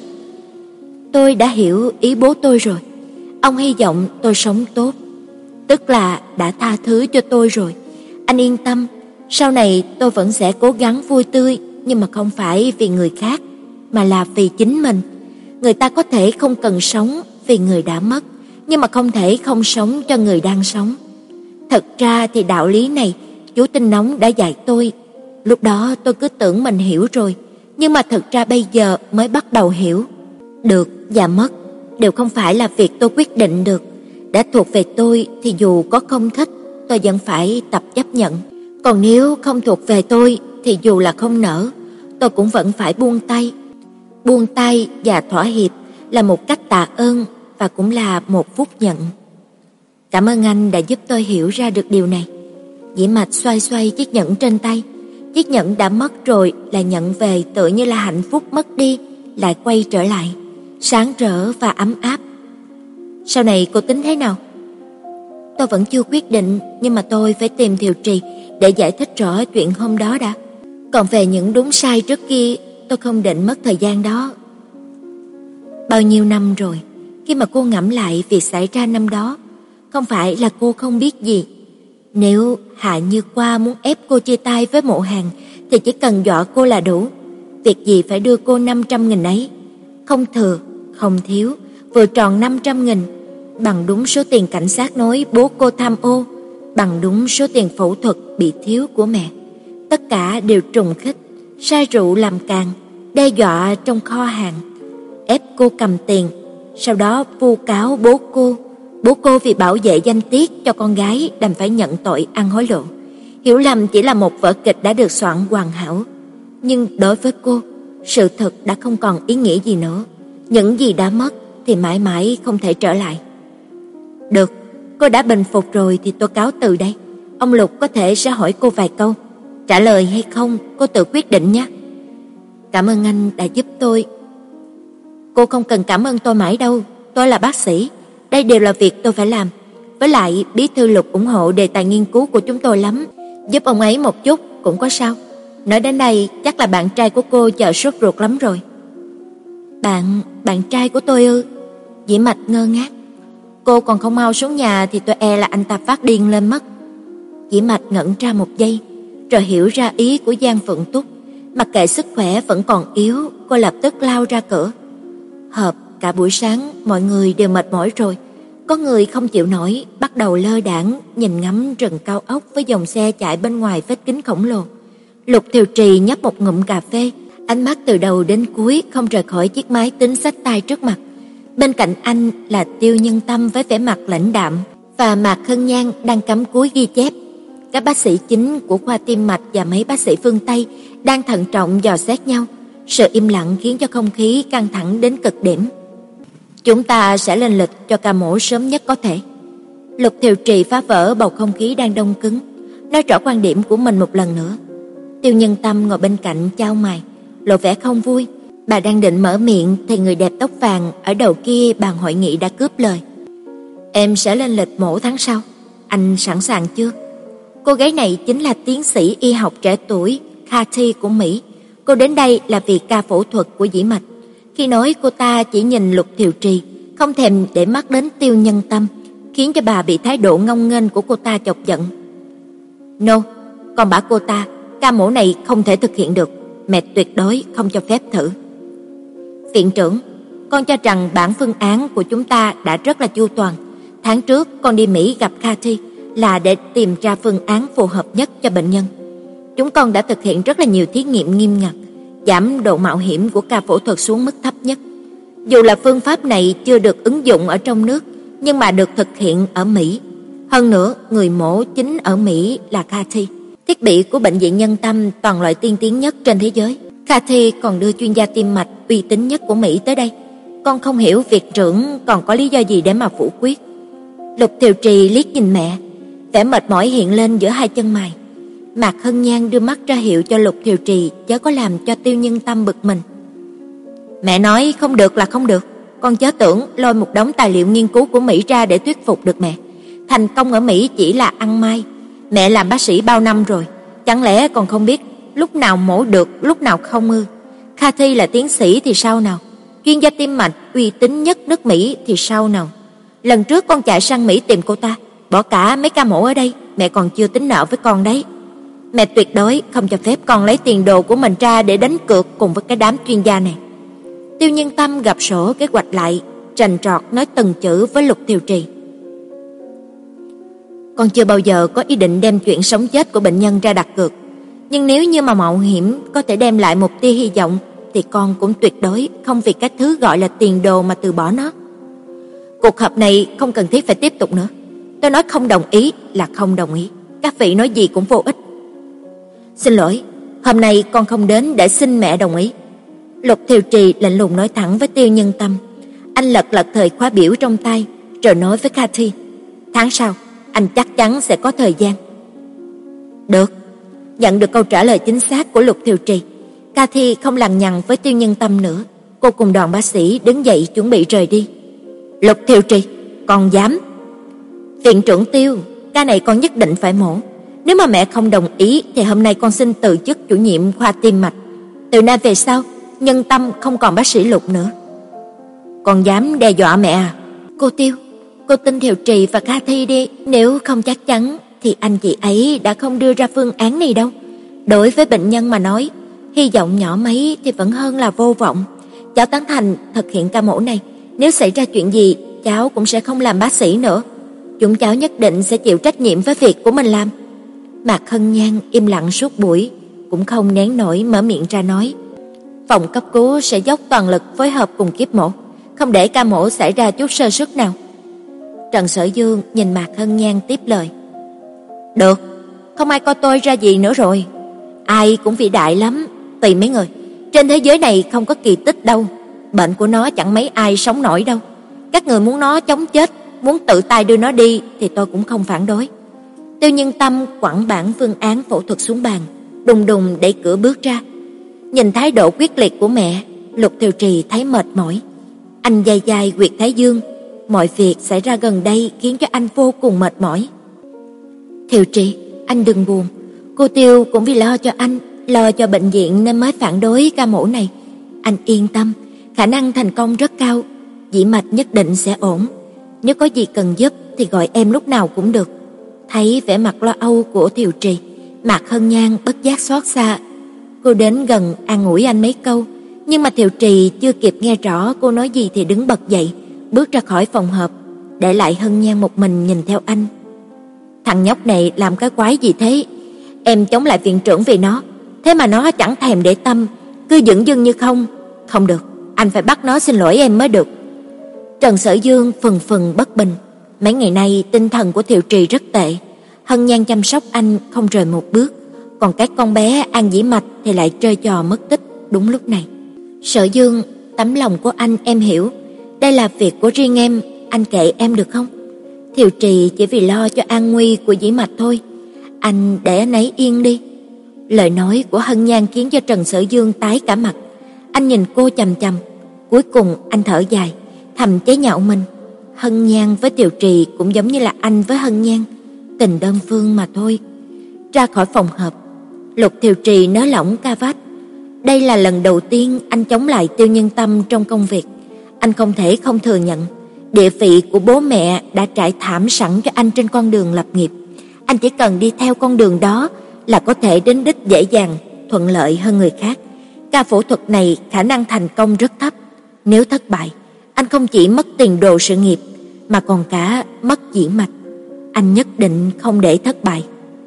Tôi đã hiểu ý bố tôi rồi. Ông hy vọng tôi sống tốt, tức là đã tha thứ cho tôi rồi. Anh yên tâm, sau này tôi vẫn sẽ cố gắng vui tươi, nhưng mà không phải vì người khác, mà là vì chính mình. Người ta có thể không cần sống vì người đã mất, nhưng mà không thể không sống cho người đang sống. Thật ra thì đạo lý này chú Tinh Nóng đã dạy tôi. Lúc đó tôi cứ tưởng mình hiểu rồi, nhưng mà thật ra bây giờ mới bắt đầu hiểu. Được và mất đều không phải là việc tôi quyết định được. Đã thuộc về tôi thì dù có không thích, tôi vẫn phải tập chấp nhận. Còn nếu không thuộc về tôi thì dù là không nỡ, tôi cũng vẫn phải buông tay. Buông tay và thỏa hiệp là một cách tạ ơn và cũng là một phúc nhận. Cảm ơn anh đã giúp tôi hiểu ra được điều này. Dĩ Mạch xoay xoay chiếc nhẫn trên tay. Chiếc nhẫn đã mất rồi là nhận về tựa như là hạnh phúc mất đi lại quay trở lại, sáng rỡ và ấm áp. Sau này cô tính thế nào? Tôi vẫn chưa quyết định, nhưng mà tôi phải tìm Thiều Trì để giải thích rõ chuyện hôm đó đã. Còn về những đúng sai trước kia, tôi không định mất thời gian đó. Bao nhiêu năm rồi, khi mà cô ngẫm lại việc xảy ra năm đó, không phải là cô không biết gì. Nếu Hạ Như Qua muốn ép cô chia tay với Mộ Hàn thì chỉ cần dọa cô là đủ. Việc gì phải đưa cô năm trăm nghìn ấy, không thừa, không thiếu, vừa tròn năm trăm nghìn, bằng đúng số tiền cảnh sát nói bố cô tham ô, bằng đúng số tiền phẫu thuật bị thiếu của mẹ. Tất cả đều trùng khít, sai rượu làm càng, đe dọa trong kho hàng, ép cô cầm tiền, sau đó vu cáo bố cô, Bố cô vì bảo vệ danh tiết cho con gái đành phải nhận tội ăn hối lộ. Hiểu lầm chỉ là một vở kịch đã được soạn hoàn hảo, nhưng đối với cô, sự thật đã không còn ý nghĩa gì nữa. Những gì đã mất thì mãi mãi không thể trở lại. Được, cô đã bình phục rồi thì tôi cáo từ đây. Ông Lục có thể sẽ hỏi cô vài câu. Trả lời hay không, cô tự quyết định nhé. Cảm ơn anh đã giúp tôi. Cô không cần cảm ơn tôi mãi đâu. Tôi là bác sĩ. Đây đều là việc tôi phải làm. Với lại, bí thư Lục ủng hộ đề tài nghiên cứu của chúng tôi lắm. Giúp ông ấy một chút cũng có sao. Nói đến đây, chắc là bạn trai của cô chờ sốt ruột lắm rồi. Bạn, bạn trai của tôi ư? Dĩ Mạch ngơ ngác. Cô còn không mau xuống nhà thì tôi e là anh ta phát điên lên mất. Dĩ Mạch ngẩn ra một giây, rồi hiểu ra ý của Giang Phượng Túc. Mặc kệ sức khỏe vẫn còn yếu, cô lập tức lao ra cửa. Hợp cả buổi sáng mọi người đều mệt mỏi rồi. Có người không chịu nổi, bắt đầu lơ đãng nhìn ngắm rừng cao ốc với dòng xe chạy bên ngoài vết kính khổng lồ. Lục Thiều Trì nhấp một ngụm cà phê, ánh mắt từ đầu đến cuối không rời khỏi chiếc máy tính xách tay trước mặt. Bên cạnh anh là Tiêu Nhân Tâm với vẻ mặt lãnh đạm và Mạc Hân Nhan đang cắm cúi ghi chép. Các bác sĩ chính của khoa tim mạch và mấy bác sĩ phương Tây đang thận trọng dò xét nhau. Sự im lặng khiến cho không khí căng thẳng đến cực điểm. Chúng ta sẽ lên lịch cho ca mổ sớm nhất có thể. Lục Thiều Trì phá vỡ bầu không khí đang đông cứng, nói rõ quan điểm của mình một lần nữa. Tiêu Nhân Tâm ngồi bên cạnh chau mày, lộ vẻ không vui. Bà đang định mở miệng thì người đẹp tóc vàng ở đầu kia bàn hội nghị đã cướp lời. Em sẽ lên lịch mổ tháng sau. Anh sẵn sàng chưa? Cô gái này chính là tiến sĩ y học trẻ tuổi Cathy của Mỹ. Cô đến đây là vì ca phẫu thuật của Dĩ Mạch. Khi nói cô ta chỉ nhìn Lục Thiều Trì, không thèm để mắt đến Tiêu Nhân Tâm, khiến cho bà bị thái độ ngông nghênh của cô ta chọc giận. No, còn bảo cô ta, ca mổ này không thể thực hiện được, mẹ tuyệt đối không cho phép thử. Viện trưởng, con cho rằng bản phương án của chúng ta đã rất là chu toàn. Tháng trước con đi Mỹ gặp Cathy là để tìm ra phương án phù hợp nhất cho bệnh nhân. Chúng con đã thực hiện rất là nhiều thí nghiệm nghiêm ngặt, giảm độ mạo hiểm của ca phẫu thuật xuống mức thấp nhất. Dù là phương pháp này chưa được ứng dụng ở trong nước, nhưng mà được thực hiện ở Mỹ. Hơn nữa, người mổ chính ở Mỹ là Cathy. Thiết bị của bệnh viện Nhân Tâm toàn loại tiên tiến nhất trên thế giới. Cathy còn đưa chuyên gia tim mạch uy tín nhất của Mỹ tới đây. Con không hiểu viện trưởng còn có lý do gì để mà phủ quyết. Lục Thiều Trì liếc nhìn mẹ, vẻ mệt mỏi hiện lên giữa hai chân mày. Mạc Hân Nhan đưa mắt ra hiệu cho Lục Thiều Trì chớ có làm cho Tiêu Nhân Tâm bực mình. Mẹ nói không được là không được, con chớ tưởng lôi một đống tài liệu nghiên cứu của Mỹ ra để thuyết phục được mẹ. Thành công ở Mỹ chỉ là ăn may. Mẹ làm bác sĩ bao năm rồi, chẳng lẽ còn không biết lúc nào mổ được, lúc nào không ư? Cathy là tiến sĩ thì sao nào? Chuyên gia tim mạch uy tín nhất nước Mỹ thì sao nào? Lần trước con chạy sang Mỹ tìm cô ta, bỏ cả mấy ca mổ ở đây, mẹ còn chưa tính nợ với con đấy. Mẹ tuyệt đối không cho phép con lấy tiền đồ của mình ra để đánh cược cùng với cái đám chuyên gia này. Tiêu Nhân Tâm gặp sổ kế hoạch lại, trành trọt nói từng chữ với Lục Thiều Trì. Con chưa bao giờ có ý định đem chuyện sống chết của bệnh nhân ra đặt cược, nhưng nếu như mà mạo hiểm có thể đem lại một tia hy vọng thì con cũng tuyệt đối không vì cái thứ gọi là tiền đồ mà từ bỏ nó. Cuộc họp này không cần thiết phải tiếp tục nữa. Tôi nói không đồng ý là không đồng ý. Các vị nói gì cũng vô ích. Xin lỗi, hôm nay con không đến để xin mẹ đồng ý. Lục Thiều Trì lạnh lùng nói thẳng với Tiêu Nhân Tâm. Anh lật lật thời khóa biểu trong tay, rồi nói với Cathy. Tháng sau, anh chắc chắn sẽ có thời gian. Được. Nhận được câu trả lời chính xác của Lục Thiều Trì, Cathy không lằng nhằng với Tiêu Nhân Tâm nữa. Cô cùng đoàn bác sĩ đứng dậy chuẩn bị rời đi. Lục Thiều Trì, con dám? Viện trưởng Tiêu, ca này con nhất định phải mổ. Nếu mà mẹ không đồng ý thì hôm nay con xin từ chức chủ nhiệm khoa tim mạch. Từ nay về sau, Nhân Tâm không còn bác sĩ Lục nữa. Con dám đe dọa mẹ à? Cô Tiêu, cô tin Thiều Trì và Cathy đi. Nếu không chắc chắn thì anh chị ấy đã không đưa ra phương án này đâu. Đối với bệnh nhân mà nói, hy vọng nhỏ mấy thì vẫn hơn là vô vọng. Cháu tán thành thực hiện ca mổ này. Nếu xảy ra chuyện gì, cháu cũng sẽ không làm bác sĩ nữa. Chúng cháu nhất định sẽ chịu trách nhiệm với việc của mình làm. Mạc Hân Nhan im lặng suốt buổi, cũng không nén nổi mở miệng ra nói. Phòng cấp cứu sẽ dốc toàn lực phối hợp cùng kiếp mổ, không để ca mổ xảy ra chút sơ suất nào. Trần Sở Dương nhìn Mạc Hân Nhan tiếp lời. Được, không ai coi tôi ra gì nữa rồi. Ai cũng vĩ đại lắm, tùy mấy người. Trên thế giới này không có kỳ tích đâu. Bệnh của nó chẳng mấy ai sống nổi đâu. Các người muốn nó chống chết, muốn tự tay đưa nó đi thì tôi cũng không phản đối. Tiêu Nhân Tâm quẳng bản phương án phẫu thuật xuống bàn, đùng đùng đẩy cửa bước ra. Nhìn thái độ quyết liệt của mẹ, Lục Thiều Trì thấy mệt mỏi. Anh day day huyệt thái dương, mọi việc xảy ra gần đây khiến cho anh vô cùng mệt mỏi. Thiều Trì, anh đừng buồn, cô Tiêu cũng vì lo cho anh, lo cho bệnh viện nên mới phản đối ca mổ này. Anh yên tâm, khả năng thành công rất cao, Dĩ Mạch nhất định sẽ ổn. Nếu có gì cần giúp thì gọi em lúc nào cũng được. Thấy vẻ mặt lo âu của Thiều Trì, Mạc Hân Nhan bất giác xót xa. Cô đến gần an ủi anh mấy câu, nhưng mà Thiều Trì chưa kịp nghe rõ cô nói gì thì đứng bật dậy, bước ra khỏi phòng họp, để lại Hân Nhan một mình nhìn theo anh. Thằng nhóc này làm cái quái gì thế? Em chống lại viện trưởng vì nó, thế mà nó chẳng thèm để tâm, cứ dửng dưng như không. Không được, anh phải bắt nó xin lỗi em mới được. Trần Sở Dương phần phần bất bình. Mấy ngày nay tinh thần của Thiều Trì rất tệ. Hân Nhan chăm sóc anh không rời một bước, còn các con bé An Dĩ Mạch thì lại chơi trò mất tích đúng lúc này. Sở Dương, tấm lòng của anh em hiểu, đây là việc của riêng em, anh kệ em được không? Thiều Trì chỉ vì lo cho an nguy của Dĩ Mạch thôi, anh để anh ấy yên đi. Lời nói của Hân Nhan khiến cho Trần Sở Dương tái cả mặt. Anh nhìn cô chằm chằm, cuối cùng anh thở dài, thầm chế nhạo mình. Hân Nhan với Thiều Trì cũng giống như là anh với Hân Nhan, tình đơn phương mà thôi. Ra khỏi phòng họp, Lục Thiều Trì nới lỏng ca vát. Đây là lần đầu tiên anh chống lại Tiêu Nhân Tâm trong công việc. Anh không thể không thừa nhận, địa vị của bố mẹ đã trải thảm sẵn cho anh trên con đường lập nghiệp. Anh chỉ cần đi theo con đường đó là có thể đến đích dễ dàng, thuận lợi hơn người khác. Ca phẫu thuật này khả năng thành công rất thấp. Nếu thất bại, anh không chỉ mất tiền đồ sự nghiệp, mà còn cả mất Dĩ Mạch. Anh nhất định không để thất bại.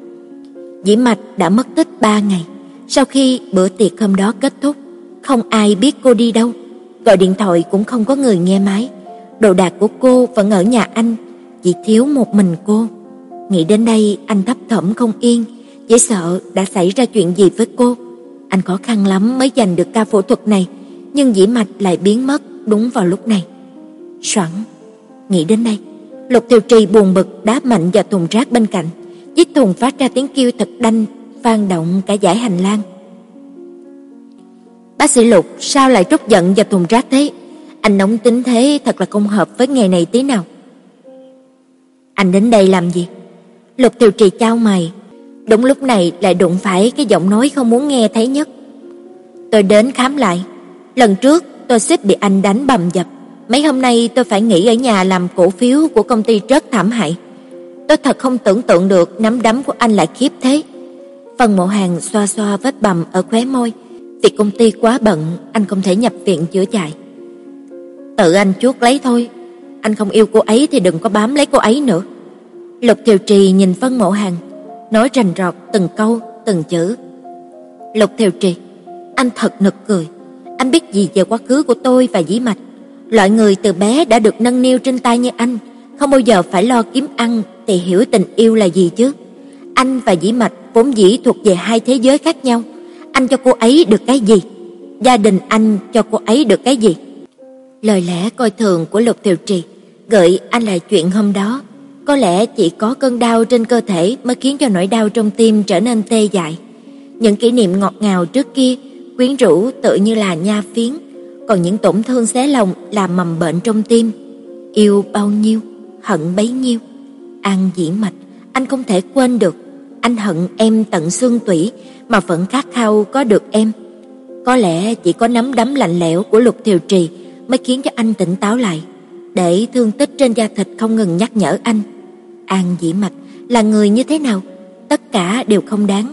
Dĩ Mạch đã mất tích ba ngày. Sau khi bữa tiệc hôm đó kết thúc, không ai biết cô đi đâu. Gọi điện thoại cũng không có người nghe máy. Đồ đạc của cô vẫn ở nhà anh, chỉ thiếu một mình cô. Nghĩ đến đây anh thấp thỏm không yên, chỉ sợ đã xảy ra chuyện gì với cô. Anh khó khăn lắm mới giành được ca phẫu thuật này, nhưng Dĩ Mạch lại biến mất đúng vào lúc này. Soảng. Nghĩ đến đây, Lục Thiều Trì buồn bực đá mạnh vào thùng rác bên cạnh. Chiếc thùng phát ra tiếng kêu thật đanh, vang động cả dãy hành lang. Bác sĩ Lục, sao lại trút giận vào thùng rác thế? Anh nóng tính thế thật là không hợp với nghề này tí nào. Anh đến đây làm gì? Lục Thiều Trì chau mày. Đúng lúc này lại đụng phải cái giọng nói không muốn nghe thấy nhất. Tôi đến khám lại. Lần trước tôi suýt bị anh đánh bầm dập. Mấy hôm nay tôi phải nghỉ ở nhà làm cổ phiếu của công ty rất thảm hại. Tôi thật không tưởng tượng được nắm đấm của anh lại khiếp thế. Phần Mộ Hàn xoa xoa vết bầm ở khóe môi. Vì công ty quá bận, anh không thể nhập viện chữa chạy. Tự anh chuốc lấy thôi. Anh không yêu cô ấy thì đừng có bám lấy cô ấy nữa. Lục Thiều Trì nhìn Vân Mộ Hàn, nói rành rọt từng câu, từng chữ. Lục Thiều Trì, anh thật nực cười. Anh biết gì về quá khứ của tôi và Dĩ Mạch. Loại người từ bé đã được nâng niu trên tay như anh, không bao giờ phải lo kiếm ăn thì hiểu tình yêu là gì chứ. Anh và Dĩ Mạch vốn dĩ thuộc về hai thế giới khác nhau. Anh cho cô ấy được cái gì? Gia đình anh cho cô ấy được cái gì? Lời lẽ coi thường của Lục Thiều Trì gợi anh lại chuyện hôm đó. Có lẽ chỉ có cơn đau trên cơ thể mới khiến cho nỗi đau trong tim trở nên tê dại. Những kỷ niệm ngọt ngào trước kia quyến rũ tự như là nha phiến, còn những tổn thương xé lòng là mầm bệnh trong tim. Yêu bao nhiêu, hận bấy nhiêu. An Dĩ Mạch, anh không thể quên được. Anh hận em tận xương tủy mà vẫn khát khao có được em. Có lẽ chỉ có nắm đấm lạnh lẽo của Lục Thiều Trì mới khiến cho anh tỉnh táo lại, để thương tích trên da thịt không ngừng nhắc nhở anh. An Dĩ Mạch là người như thế nào, tất cả đều không đáng.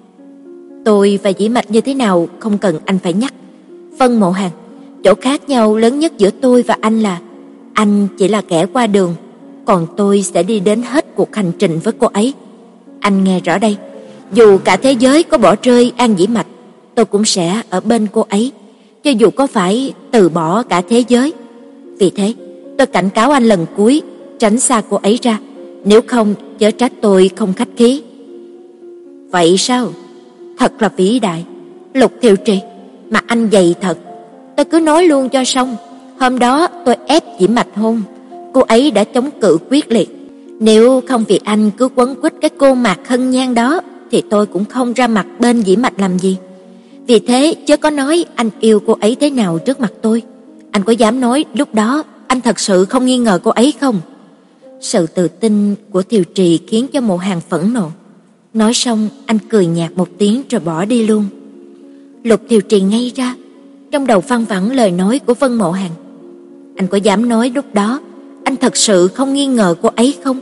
Tôi và Dĩ Mạch như thế nào không cần anh phải nhắc. Vân Mộ Hàn, chỗ khác nhau lớn nhất giữa tôi và anh là anh chỉ là kẻ qua đường, còn tôi sẽ đi đến hết cuộc hành trình với cô ấy. Anh nghe rõ đây, dù cả thế giới có bỏ rơi An Dĩ Mạch, tôi cũng sẽ ở bên cô ấy, cho dù có phải từ bỏ cả thế giới. Vì thế, tôi cảnh cáo anh lần cuối, tránh xa cô ấy ra, nếu không chớ trách tôi không khách khí. Vậy sao? Thật là vĩ đại. Lục Thiệu Trì, mà anh dày thật. Tôi cứ nói luôn cho xong. Hôm đó tôi ép Dĩ Mạch hôn, cô ấy đã chống cự quyết liệt. Nếu không vì anh cứ quấn quýt cái cô Mạc Hân Nhan đó thì tôi cũng không ra mặt bên Dĩ Mạch làm gì. Vì thế chớ có nói anh yêu cô ấy thế nào trước mặt tôi. Anh có dám nói lúc đó anh thật sự không nghi ngờ cô ấy không? Sự tự tin của Thiều Trì khiến cho Mộ Hàn phẫn nộ. Nói xong anh cười nhạt một tiếng rồi bỏ đi luôn. Lục Thiều Trì ngây ra, trong đầu văng vẳng lời nói của Vân Mộ Hàn. Anh có dám nói lúc đó anh thật sự không nghi ngờ cô ấy không?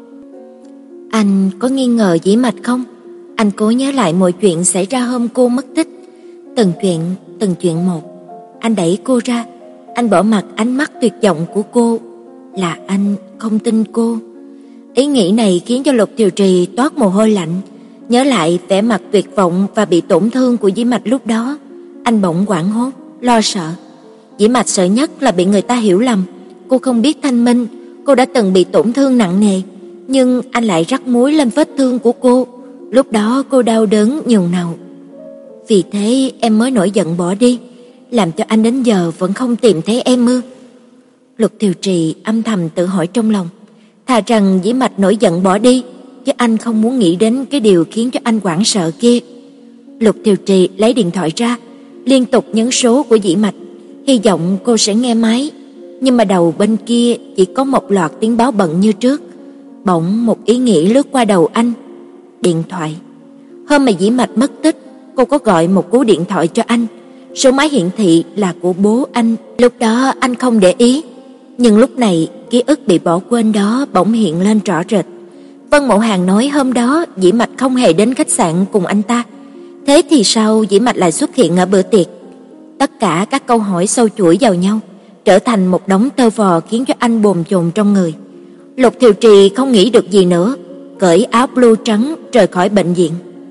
Anh có nghi ngờ Dĩ Mạch không? Anh cố nhớ lại mọi chuyện xảy ra hôm cô mất tích. Từng chuyện, từng chuyện một. Anh đẩy cô ra, anh bỏ mặc ánh mắt tuyệt vọng của cô. Là anh không tin cô. Ý nghĩ này khiến cho Lục Thiều Trì toát mồ hôi lạnh. Nhớ lại vẻ mặt tuyệt vọng và bị tổn thương của Dĩ Mạch lúc đó, anh bỗng hoảng hốt, lo sợ. Dĩ Mạch sợ nhất là bị người ta hiểu lầm. Cô không biết thanh minh, cô đã từng bị tổn thương nặng nề, nhưng anh lại rắc muối lên vết thương của cô. Lúc đó cô đau đớn nhường nào. Vì thế em mới nổi giận bỏ đi, làm cho anh đến giờ vẫn không tìm thấy em ư? Lục Thiều Trì âm thầm tự hỏi trong lòng. Thà rằng Dĩ Mạch nổi giận bỏ đi, chứ anh không muốn nghĩ đến cái điều khiến cho anh hoảng sợ kia. Lục Thiều Trì lấy điện thoại ra, liên tục nhấn số của Dĩ Mạch, hy vọng cô sẽ nghe máy. Nhưng mà đầu bên kia chỉ có một loạt tiếng báo bận như trước. Bỗng một ý nghĩ lướt qua đầu anh. Điện thoại. Hôm mà Dĩ Mạch mất tích, cô có gọi một cú điện thoại cho anh. Số máy hiển thị là của bố anh. Lúc đó anh không để ý, nhưng lúc này ký ức bị bỏ quên đó bỗng hiện lên rõ rệt. Vân Mộ Hàn nói hôm đó Dĩ Mạch không hề đến khách sạn cùng anh ta. Thế thì sao Dĩ Mạch lại xuất hiện ở bữa tiệc? Tất cả các câu hỏi sâu chuỗi vào nhau, trở thành một đống tơ vò khiến cho anh bồn chồn trong người. Lục Thiều Trì không nghĩ được gì nữa, cởi áo blue trắng rời khỏi bệnh viện.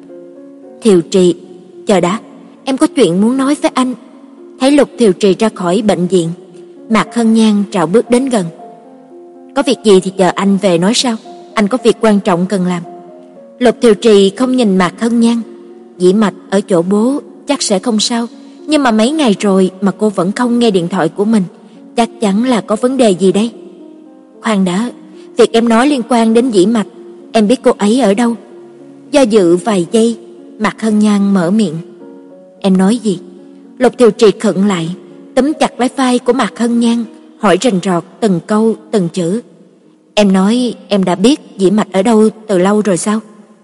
Thiều Trì, chờ đã, em có chuyện muốn nói với anh. Thấy Lục Thiều Trì ra khỏi bệnh viện, Mạc Hân Nhan trạo bước đến gần. Có việc gì thì chờ anh về nói sao, anh có việc quan trọng cần làm. Lục Thiều Trì không nhìn Mạc Hân Nhan. Dĩ Mạch ở chỗ bố chắc sẽ không sao, nhưng mà mấy ngày rồi mà cô vẫn không nghe điện thoại của mình, chắc chắn là có vấn đề gì đây. Khoan đã, việc em nói liên quan đến Dĩ Mạch, em biết cô ấy ở đâu? Do dự vài giây, Mạc Hân Nhan mở miệng. Em nói gì? Lục Thiều Trì khựng lại, túm chặt lấy vai của Mạc Hân Nhan, hỏi rành rọt từng câu từng chữ. Em nói em đã biết Dĩ Mạch ở đâu từ lâu rồi sao?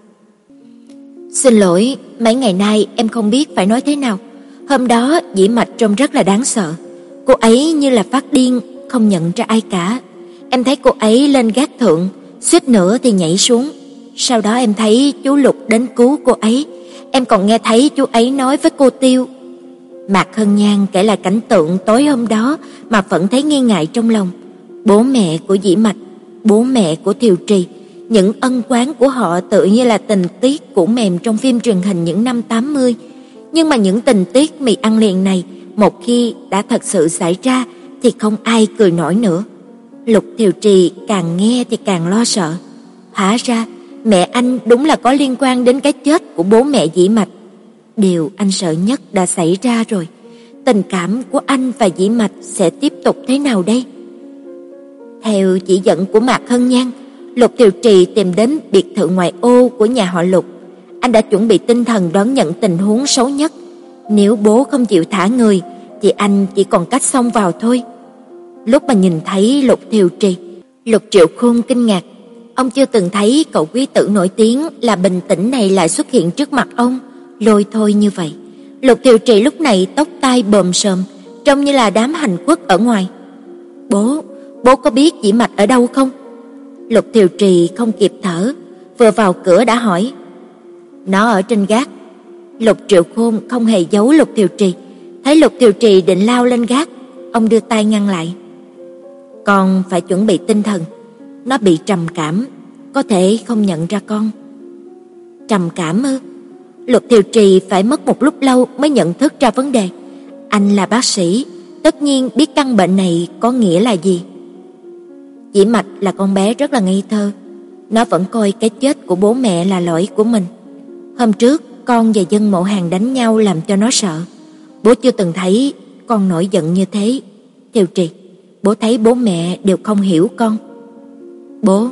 Xin lỗi, mấy ngày nay em không biết phải nói thế nào. Hôm đó Dĩ Mạch trông rất là đáng sợ. Cô ấy như là phát điên, không nhận ra ai cả. Em thấy cô ấy lên gác thượng, suýt nữa thì nhảy xuống. Sau đó em thấy chú Lục đến cứu cô ấy. Em còn nghe thấy chú ấy nói với cô Tiêu. Mạc Hân Nhan kể lại cảnh tượng tối hôm đó mà vẫn thấy nghi ngại trong lòng. Bố mẹ của Dĩ Mạch, bố mẹ của Thiều Trì, những ân oán của họ tự như là tình tiết cũ mềm trong phim truyền hình những năm tám mươi. Nhưng mà những tình tiết mì ăn liền này, một khi đã thật sự xảy ra thì không ai cười nổi nữa. Lục Thiều Trì càng nghe thì càng lo sợ. Hóa ra mẹ anh đúng là có liên quan đến cái chết của bố mẹ Dĩ Mạch. Điều anh sợ nhất đã xảy ra rồi. Tình cảm của anh và Dĩ Mạch sẽ tiếp tục thế nào đây? Theo chỉ dẫn của Mạc Hân Nhan, Lục Thiều Trì tìm đến biệt thự ngoại ô của nhà họ Lục. Anh đã chuẩn bị tinh thần đón nhận tình huống xấu nhất. Nếu bố không chịu thả người thì anh chỉ còn cách xông vào thôi. Lúc mà nhìn thấy Lục Thiều Trì, Lục Triệu Khôn kinh ngạc. Ông chưa từng thấy cậu quý tử nổi tiếng là bình tĩnh này lại xuất hiện trước mặt ông, lôi thôi như vậy. Lục Thiều Trì lúc này tóc tai bồm xồm, trông như là đám hành quất ở ngoài. Bố, bố có biết Dĩ Mạch ở đâu không? Lục Thiều Trì không kịp thở, vừa vào cửa đã hỏi. Nó ở trên gác. Lục Triệu Khôn không hề giấu Lục Thiều Trì. Thấy Lục Thiều Trì định lao lên gác, ông đưa tay ngăn lại. Con phải chuẩn bị tinh thần. Nó bị trầm cảm, có thể không nhận ra con. Trầm cảm ư? Lục Thiều Trì phải mất một lúc lâu mới nhận thức ra vấn đề. Anh là bác sĩ, tất nhiên biết căn bệnh này có nghĩa là gì. Dĩ Mạch là con bé rất là ngây thơ. Nó vẫn coi cái chết của bố mẹ là lỗi của mình. Hôm trước con và dân mộ Hàn đánh nhau làm cho nó sợ. Bố chưa từng thấy con nổi giận như thế. Thiều Trì, bố thấy bố mẹ đều không hiểu con. Bố,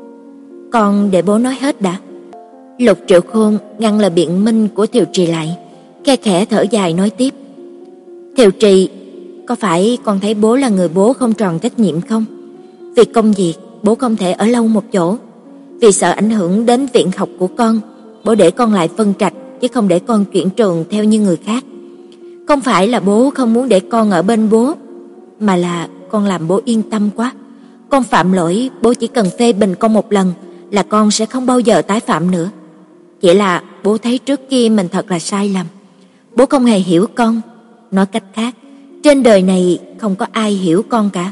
con để bố nói hết đã. Lục Triệu Khôn ngăn lời biện minh của Thiều Trì lại, khe khẽ thở dài nói tiếp. Thiều Trì, có phải con thấy bố là người bố không tròn trách nhiệm không? Vì công việc, bố không thể ở lâu một chỗ. Vì sợ ảnh hưởng đến viện học của con, bố để con lại phân trạch chứ không để con chuyển trường theo như người khác. Không phải là bố không muốn để con ở bên bố, mà là con làm bố yên tâm quá. Con phạm lỗi, bố chỉ cần phê bình con một lần là con sẽ không bao giờ tái phạm nữa. Chỉ là bố thấy trước kia mình thật là sai lầm. Bố không hề hiểu con. Nói cách khác, trên đời này không có ai hiểu con cả.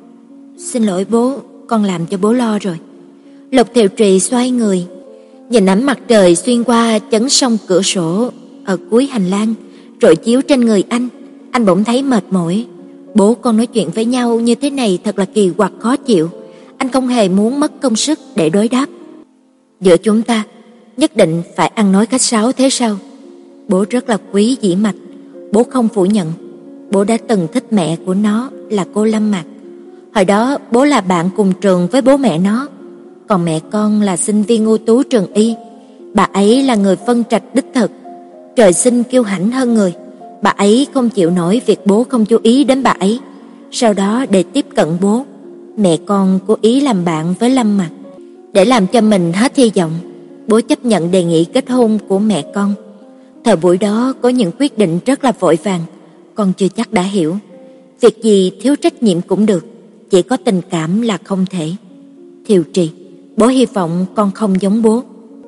Xin lỗi bố, con làm cho bố lo rồi. Lục Thiều Trì xoay người, nhìn ánh mặt trời xuyên qua chấn song cửa sổ ở cuối hành lang, rồi chiếu trên người anh. Anh bỗng thấy mệt mỏi. Bố con nói chuyện với nhau như thế này thật là kỳ quặc khó chịu. Anh không hề muốn mất công sức để đối đáp. Giữa chúng ta nhất định phải ăn nói khách sáo thế sao? Bố rất là quý Dĩ Mạch. Bố không phủ nhận. Bố đã từng thích mẹ của nó là cô Lâm Mạc. Hồi đó bố là bạn cùng trường với bố mẹ nó. Còn mẹ con là sinh viên ưu tú trường y. Bà ấy là người phân trạch đích thực, trời sinh kiêu hãnh hơn người. Bà ấy không chịu nổi việc bố không chú ý đến bà ấy. Sau đó để tiếp cận bố, mẹ con cố ý làm bạn với Lâm Mặc. Để làm cho mình hết hy vọng, bố chấp nhận đề nghị kết hôn của mẹ con. Thời buổi đó có những quyết định rất là vội vàng, con chưa chắc đã hiểu. Việc gì thiếu trách nhiệm cũng được, chỉ có tình cảm là không thể. Thiều Trì, bố hy vọng con không giống bố.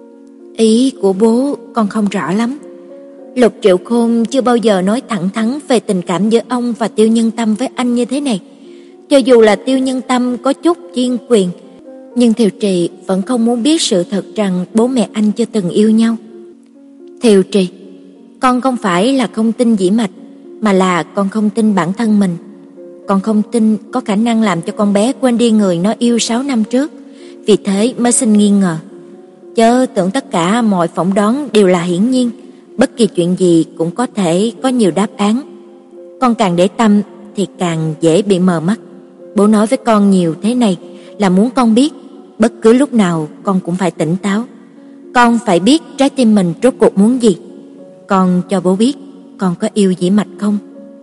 Ý của bố con không rõ lắm. Lục Triệu Khôn chưa bao giờ nói thẳng thắn về tình cảm giữa ông và Tiêu Nhân Tâm với anh như thế này. Cho dù là Tiêu Nhân Tâm có chút chuyên quyền, nhưng Thiều Trì vẫn không muốn biết sự thật rằng bố mẹ anh chưa từng yêu nhau. Thiều Trì, con không phải là không tin Dĩ Mạch, mà là con không tin bản thân mình. Con không tin có khả năng làm cho con bé quên đi người nó yêu sáu năm trước, vì thế mới sinh nghi ngờ. Chớ tưởng tất cả mọi phỏng đoán đều là hiển nhiên, bất kỳ chuyện gì cũng có thể có nhiều đáp án. Con càng để tâm thì càng dễ bị mờ mắt. Bố nói với con nhiều thế này là muốn con biết, bất cứ lúc nào con cũng phải tỉnh táo. Con phải biết trái tim mình rốt cuộc muốn gì. Con cho bố biết con có yêu Dĩ Mạch không?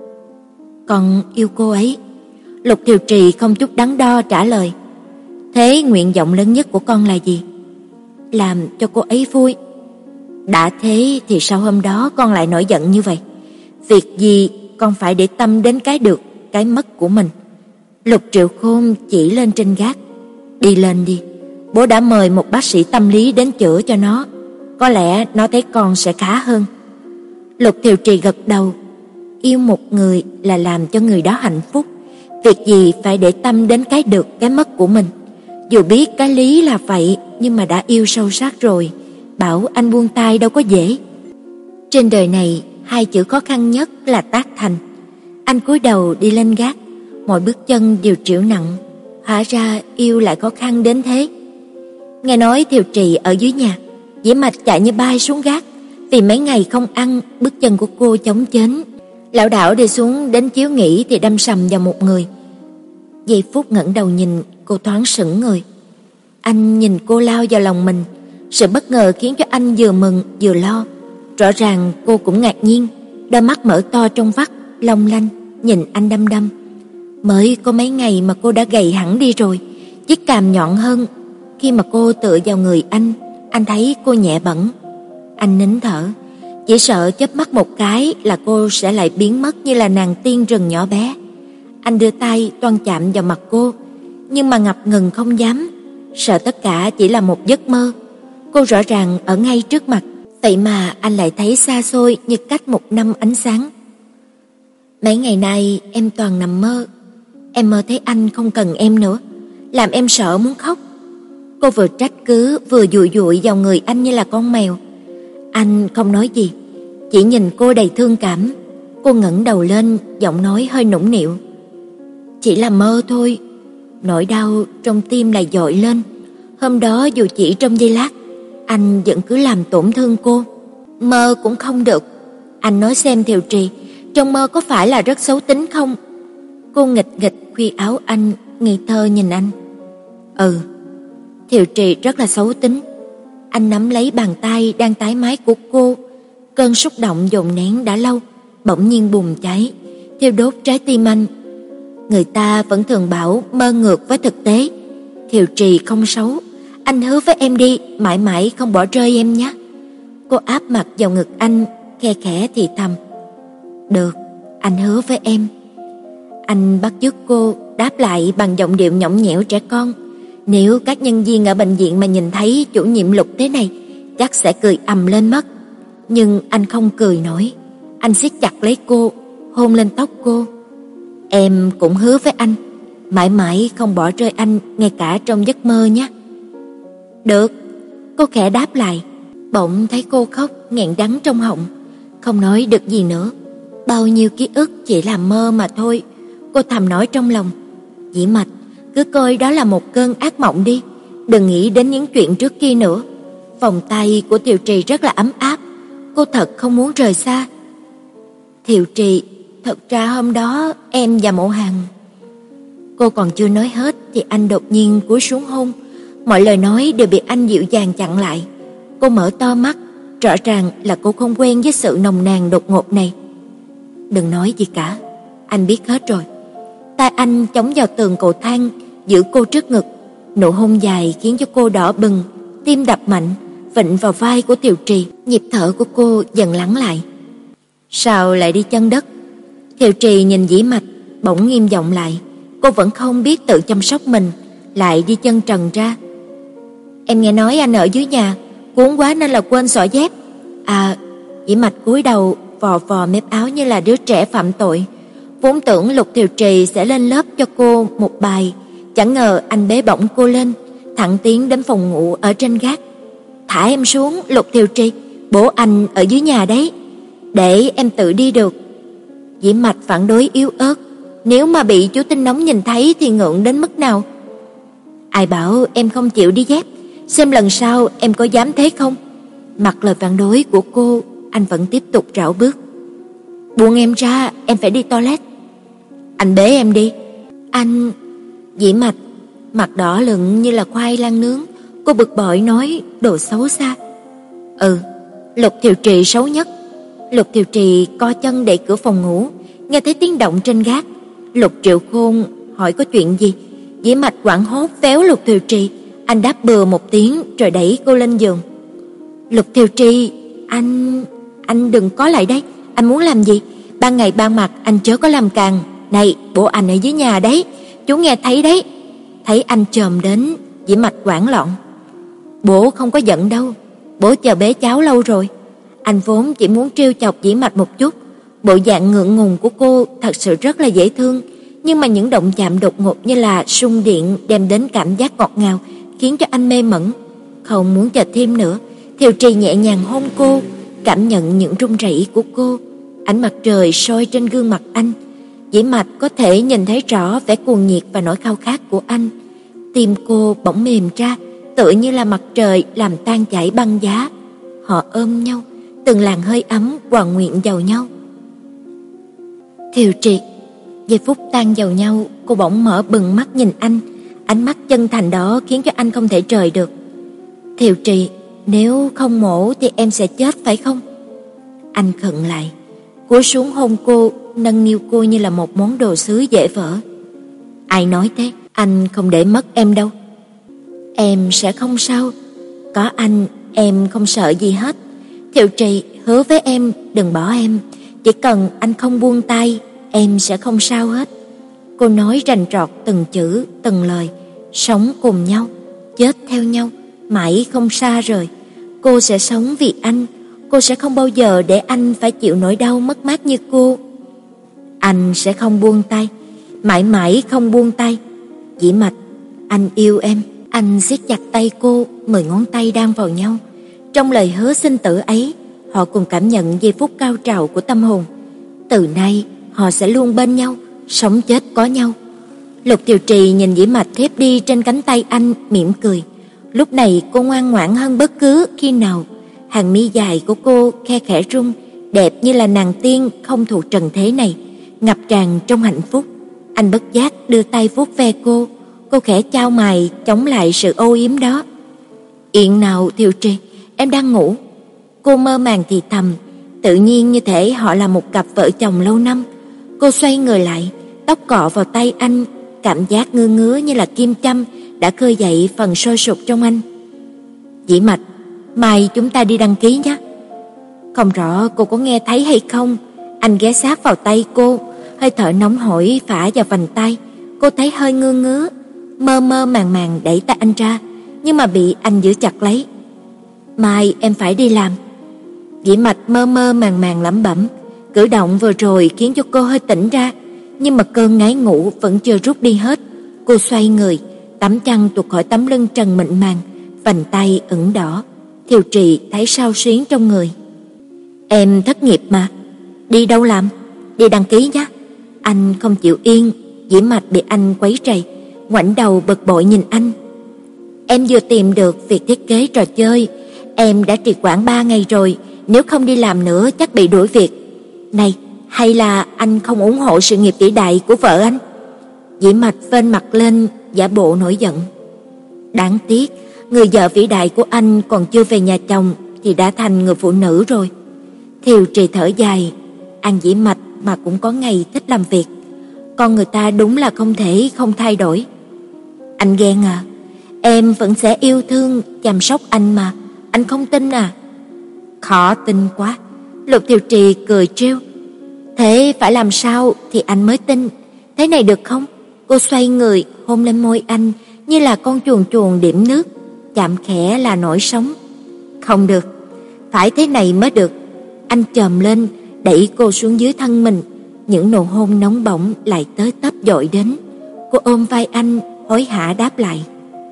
Con yêu cô ấy. Lục Thiều Trì không chút đắn đo trả lời. Thế nguyện vọng lớn nhất của con là gì? Làm cho cô ấy vui. Đã thế thì sao hôm đó con lại nổi giận như vậy? Việc gì con phải để tâm đến cái được, cái mất của mình. Lục Triệu Khôn chỉ lên trên gác. Đi lên đi, bố đã mời một bác sĩ tâm lý đến chữa cho nó. Có lẽ nó thấy con sẽ khá hơn. Lục Thiều Trì gật đầu. Yêu một người là làm cho người đó hạnh phúc. Việc gì phải để tâm đến cái được, cái mất của mình. Dù biết cái lý là vậy, nhưng mà đã yêu sâu sắc rồi, bảo anh buông tay đâu có dễ. Trên đời này, hai chữ khó khăn nhất là tác thành. Anh cúi đầu đi lên gác, mọi bước chân đều trĩu nặng. Hóa ra yêu lại khó khăn đến thế. Nghe nói Thiều Trì ở dưới nhà, Dĩ Mạch chạy như bay xuống gác. Vì mấy ngày không ăn, bước chân của cô chóng chếch. Lảo đảo đi xuống đến chiếu nghỉ thì đâm sầm vào một người. Giây phút ngẩng đầu nhìn, cô thoáng sững người. Anh nhìn cô lao vào lòng mình. Sự bất ngờ khiến cho anh vừa mừng vừa lo. Rõ ràng cô cũng ngạc nhiên. Đôi mắt mở to trong vắt, long lanh, nhìn anh đăm đăm. Mới có mấy ngày mà cô đã gầy hẳn đi rồi, chiếc cằm nhọn hơn. Khi mà cô tựa vào người anh, anh thấy cô nhẹ bẫng. Anh nín thở, chỉ sợ chớp mắt một cái là cô sẽ lại biến mất như là nàng tiên rừng nhỏ bé. Anh đưa tay toan chạm vào mặt cô, nhưng mà ngập ngừng không dám, sợ tất cả chỉ là một giấc mơ. Cô rõ ràng ở ngay trước mặt, vậy mà anh lại thấy xa xôi như cách một năm ánh sáng. Mấy ngày nay em toàn nằm mơ. Em mơ thấy anh không cần em nữa, làm em sợ muốn khóc. Cô vừa trách cứ vừa dụi dụi vào người anh như là con mèo. Anh không nói gì, chỉ nhìn cô đầy thương cảm. Cô ngẩng đầu lên, giọng nói hơi nũng nịu. Chỉ là mơ thôi. Nỗi đau trong tim lại dội lên. Hôm đó dù chỉ trong giây lát, anh vẫn cứ làm tổn thương cô. Mơ cũng không được. Anh nói xem Thiều Trì, trong mơ có phải là rất xấu tính không? Cô nghịch nghịch khuy áo anh, ngây thơ nhìn anh. Ừ, Thiều Trì rất là xấu tính. Anh nắm lấy bàn tay đang tái mái của cô. Cơn xúc động dồn nén đã lâu bỗng nhiên bùng cháy, thiêu đốt trái tim anh. Người ta vẫn thường bảo mơ ngược với thực tế. Thiều Trì không xấu, anh hứa với em đi, mãi mãi không bỏ rơi em nhé. Cô áp mặt vào ngực anh, khe khẽ thì thầm. Được, anh hứa với em. Anh bắt chước cô đáp lại bằng giọng điệu nhõng nhẽo trẻ con. Nếu các nhân viên ở bệnh viện mà nhìn thấy chủ nhiệm Lục thế này, chắc sẽ cười ầm lên mất. Nhưng anh không cười nổi. Anh siết chặt lấy cô, hôn lên tóc cô. Em cũng hứa với anh, mãi mãi không bỏ rơi anh ngay cả trong giấc mơ nhé. Được, cô khẽ đáp lại. Bỗng thấy cô khóc nghẹn đắng trong họng, không nói được gì nữa. Bao nhiêu ký ức chỉ là mơ mà thôi. Cô thầm nói trong lòng. Dĩ Mạch, cứ coi đó là một cơn ác mộng đi, đừng nghĩ đến những chuyện trước kia nữa. Vòng tay của Thiều Trì rất là ấm áp, cô thật không muốn rời xa. Thiều Trì, thật ra hôm đó em và Mộ Hàn. Cô còn chưa nói hết thì anh đột nhiên cúi xuống hôn. Mọi lời nói đều bị anh dịu dàng chặn lại. Cô mở to mắt, rõ ràng là cô không quen với sự nồng nàn đột ngột này. Đừng nói gì cả, anh biết hết rồi. Tay anh chống vào tường cầu thang, giữ cô trước ngực. Nụ hôn dài khiến cho cô đỏ bừng, tim đập mạnh, vịnh vào vai của Thiều Trì. Nhịp thở của cô dần lắng lại. Sao lại đi chân đất? Thiều Trì nhìn Dĩ Mạch, bỗng nghiêm giọng lại. Cô vẫn không biết tự chăm sóc mình, lại đi chân trần ra. Em nghe nói anh ở dưới nhà, cuốn quá nên là quên xỏ dép. À, Dĩ Mạch cúi đầu vò vò mép áo như là đứa trẻ phạm tội. Vốn tưởng Lục Thiều Trì sẽ lên lớp cho cô một bài, chẳng ngờ anh bế bổng cô lên, thẳng tiến đến phòng ngủ ở trên gác. Thả em xuống, Lục Thiều Trì, bố anh ở dưới nhà đấy, để em tự đi được. Dĩ Mạch phản đối yếu ớt. Nếu mà bị chú Tinh Nóng nhìn thấy thì ngượng đến mức nào? Ai bảo em không chịu đi dép, xem lần sau em có dám thế không? Mặc lời phản đối của cô, anh vẫn tiếp tục rảo bước. Buông em ra, em phải đi toilet. Anh bế em đi. Anh... Dĩ Mạch mặt đỏ lựng như là khoai lang nướng. Cô bực bội nói đồ xấu xa. Ừ, Lục Thiều Trì xấu nhất. Lục Thiều Trì co chân đẩy cửa phòng ngủ, nghe thấy tiếng động trên gác. Lục Triệu Khôn hỏi có chuyện gì. Dĩ Mạch hoảng hốt véo Lục Thiều Trì. Anh đáp bừa một tiếng rồi đẩy cô lên giường. Lục Thiều Trì, anh... anh đừng có lại đây. Anh muốn làm gì? Ban ngày ban mặt anh chớ có làm càng. Này, bố anh ở dưới nhà đấy, chú nghe thấy đấy. Thấy anh chồm đến, Dĩ Mạch hoảng loạn. Bố không có giận đâu, bố chờ bế cháu lâu rồi. Anh vốn chỉ muốn trêu chọc Dĩ Mạch một chút. Bộ dạng ngượng ngùng của cô thật sự rất là dễ thương, nhưng mà những động chạm đột ngột như là xung điện đem đến cảm giác ngọt ngào, khiến cho anh mê mẩn. Không muốn chờ thêm nữa, Thiều Trì nhẹ nhàng hôn cô, cảm nhận những run rẩy của cô. Ánh mặt trời soi trên gương mặt anh, Dĩ Mạch có thể nhìn thấy rõ vẻ cuồng nhiệt và nỗi khao khát của anh. Tim cô bỗng mềm ra, tựa như là mặt trời làm tan chảy băng giá. Họ ôm nhau, từng làn hơi ấm hòa nguyện vào nhau. Thiều Trì, giây phút tan vào nhau, cô bỗng mở bừng mắt nhìn anh. Ánh mắt chân thành đó khiến cho anh không thể rời được. Thiều Trì, nếu không mổ thì em sẽ chết phải không? Anh khựng lại, cúi xuống hôn cô, nâng niu cô như là một món đồ sứ dễ vỡ. Ai nói thế? Anh không để mất em đâu. Em sẽ không sao. Có anh, em không sợ gì hết. Thiều Trì, hứa với em, đừng bỏ em. Chỉ cần anh không buông tay, em sẽ không sao hết. Cô nói rành rọt từng chữ, từng lời. Sống cùng nhau, chết theo nhau, mãi không xa rời. Cô sẽ sống vì anh. Cô sẽ không bao giờ để anh phải chịu nỗi đau mất mát như cô. Anh sẽ không buông tay, mãi mãi không buông tay. Dĩ Mạch, anh yêu em. Anh siết chặt tay cô, mười ngón tay đan vào nhau. Trong lời hứa sinh tử ấy, họ cùng cảm nhận giây phút cao trào của tâm hồn. Từ nay, họ sẽ luôn bên nhau, sống chết có nhau. Lục Thiều Trì nhìn Dĩ Mạch thiếp đi trên cánh tay anh, mỉm cười. Lúc này cô ngoan ngoãn hơn bất cứ khi nào. Hàng mi dài của cô khe khẽ rung, đẹp như là nàng tiên không thuộc trần thế này, ngập tràn trong hạnh phúc. Anh bất giác đưa tay vuốt ve cô, cô khẽ chau mày chống lại sự âu yếm đó. "Yên nào Thiều Trì, em đang ngủ." Cô mơ màng thì thầm, tự nhiên như thể họ là một cặp vợ chồng lâu năm. Cô xoay người lại, tóc cọ vào tay anh, cảm giác ngứa ngứa như là kim châm đã khơi dậy phần sôi sục trong anh. "Dĩ Mạch, mai chúng ta đi đăng ký nhé." Không rõ cô có nghe thấy hay không, anh ghé sát vào tay cô, hơi thở nóng hổi phả vào vành tay. Cô thấy hơi ngứa ngứa, mơ mơ màng màng đẩy tay anh ra, nhưng mà bị anh giữ chặt lấy. "Mai em phải đi làm." Dĩ Mạch mơ mơ màng màng lẩm bẩm. Cử động vừa rồi khiến cho cô hơi tỉnh ra, nhưng mà cơn ngái ngủ vẫn chưa rút đi hết. Cô xoay người, tấm chăn tuột khỏi tấm lưng trần mịn màng, vành tay ửng đỏ. Thiều Trì thấy xao xuyến trong người. "Em thất nghiệp mà, đi đâu làm?" "Đi đăng ký nhé." Anh không chịu yên. Dĩ Mạch bị anh quấy rầy, ngoảnh đầu bực bội nhìn anh. "Em vừa tìm được việc thiết kế trò chơi, em đã trì hoãn ba ngày rồi, nếu không đi làm nữa chắc bị đuổi việc. Này, hay là anh không ủng hộ sự nghiệp vĩ đại của vợ anh?" Dĩ Mạch vênh mặt lên, giả bộ nổi giận. Đáng tiếc, người vợ vĩ đại của anh còn chưa về nhà chồng thì đã thành người phụ nữ rồi. Thiều Trì thở dài, An Dĩ Mạch mà cũng có ngày thích làm việc. Con người ta đúng là không thể không thay đổi. "Anh ghen à? Em vẫn sẽ yêu thương, chăm sóc anh mà, anh không tin à?" "Khó tin quá." Lục Thiều Trì cười trêu. "Thế phải làm sao thì anh mới tin? Thế này được không?" Cô xoay người, hôn lên môi anh như là con chuồn chuồn điểm nước, chạm khẽ là nổi sóng. "Không được, phải thế này mới được." Anh chồm lên, đẩy cô xuống dưới thân mình, những nụ hôn nóng bỏng lại tới tấp dội đến. Cô ôm vai anh, hối hả đáp lại.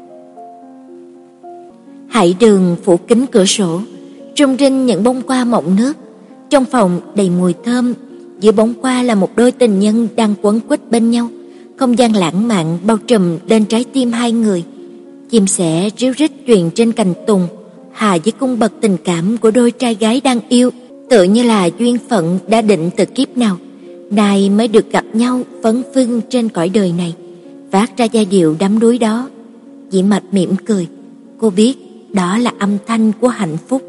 Hải đường phủ kín cửa sổ, rung rinh những bông hoa mọng nước. Trong phòng đầy mùi thơm, giữa bóng hoa là một đôi tình nhân đang quấn quýt bên nhau. Không gian lãng mạn bao trùm lên trái tim hai người. Chim sẻ ríu rít truyền trên cành tùng, hòa với cung bậc tình cảm của đôi trai gái đang yêu, tựa như là duyên phận đã định từ kiếp nào, nay mới được gặp nhau phấn phưng trên cõi đời này, phát ra giai điệu đắm đuối đó. Dĩ Mạch mỉm cười, cô biết đó là âm thanh của hạnh phúc.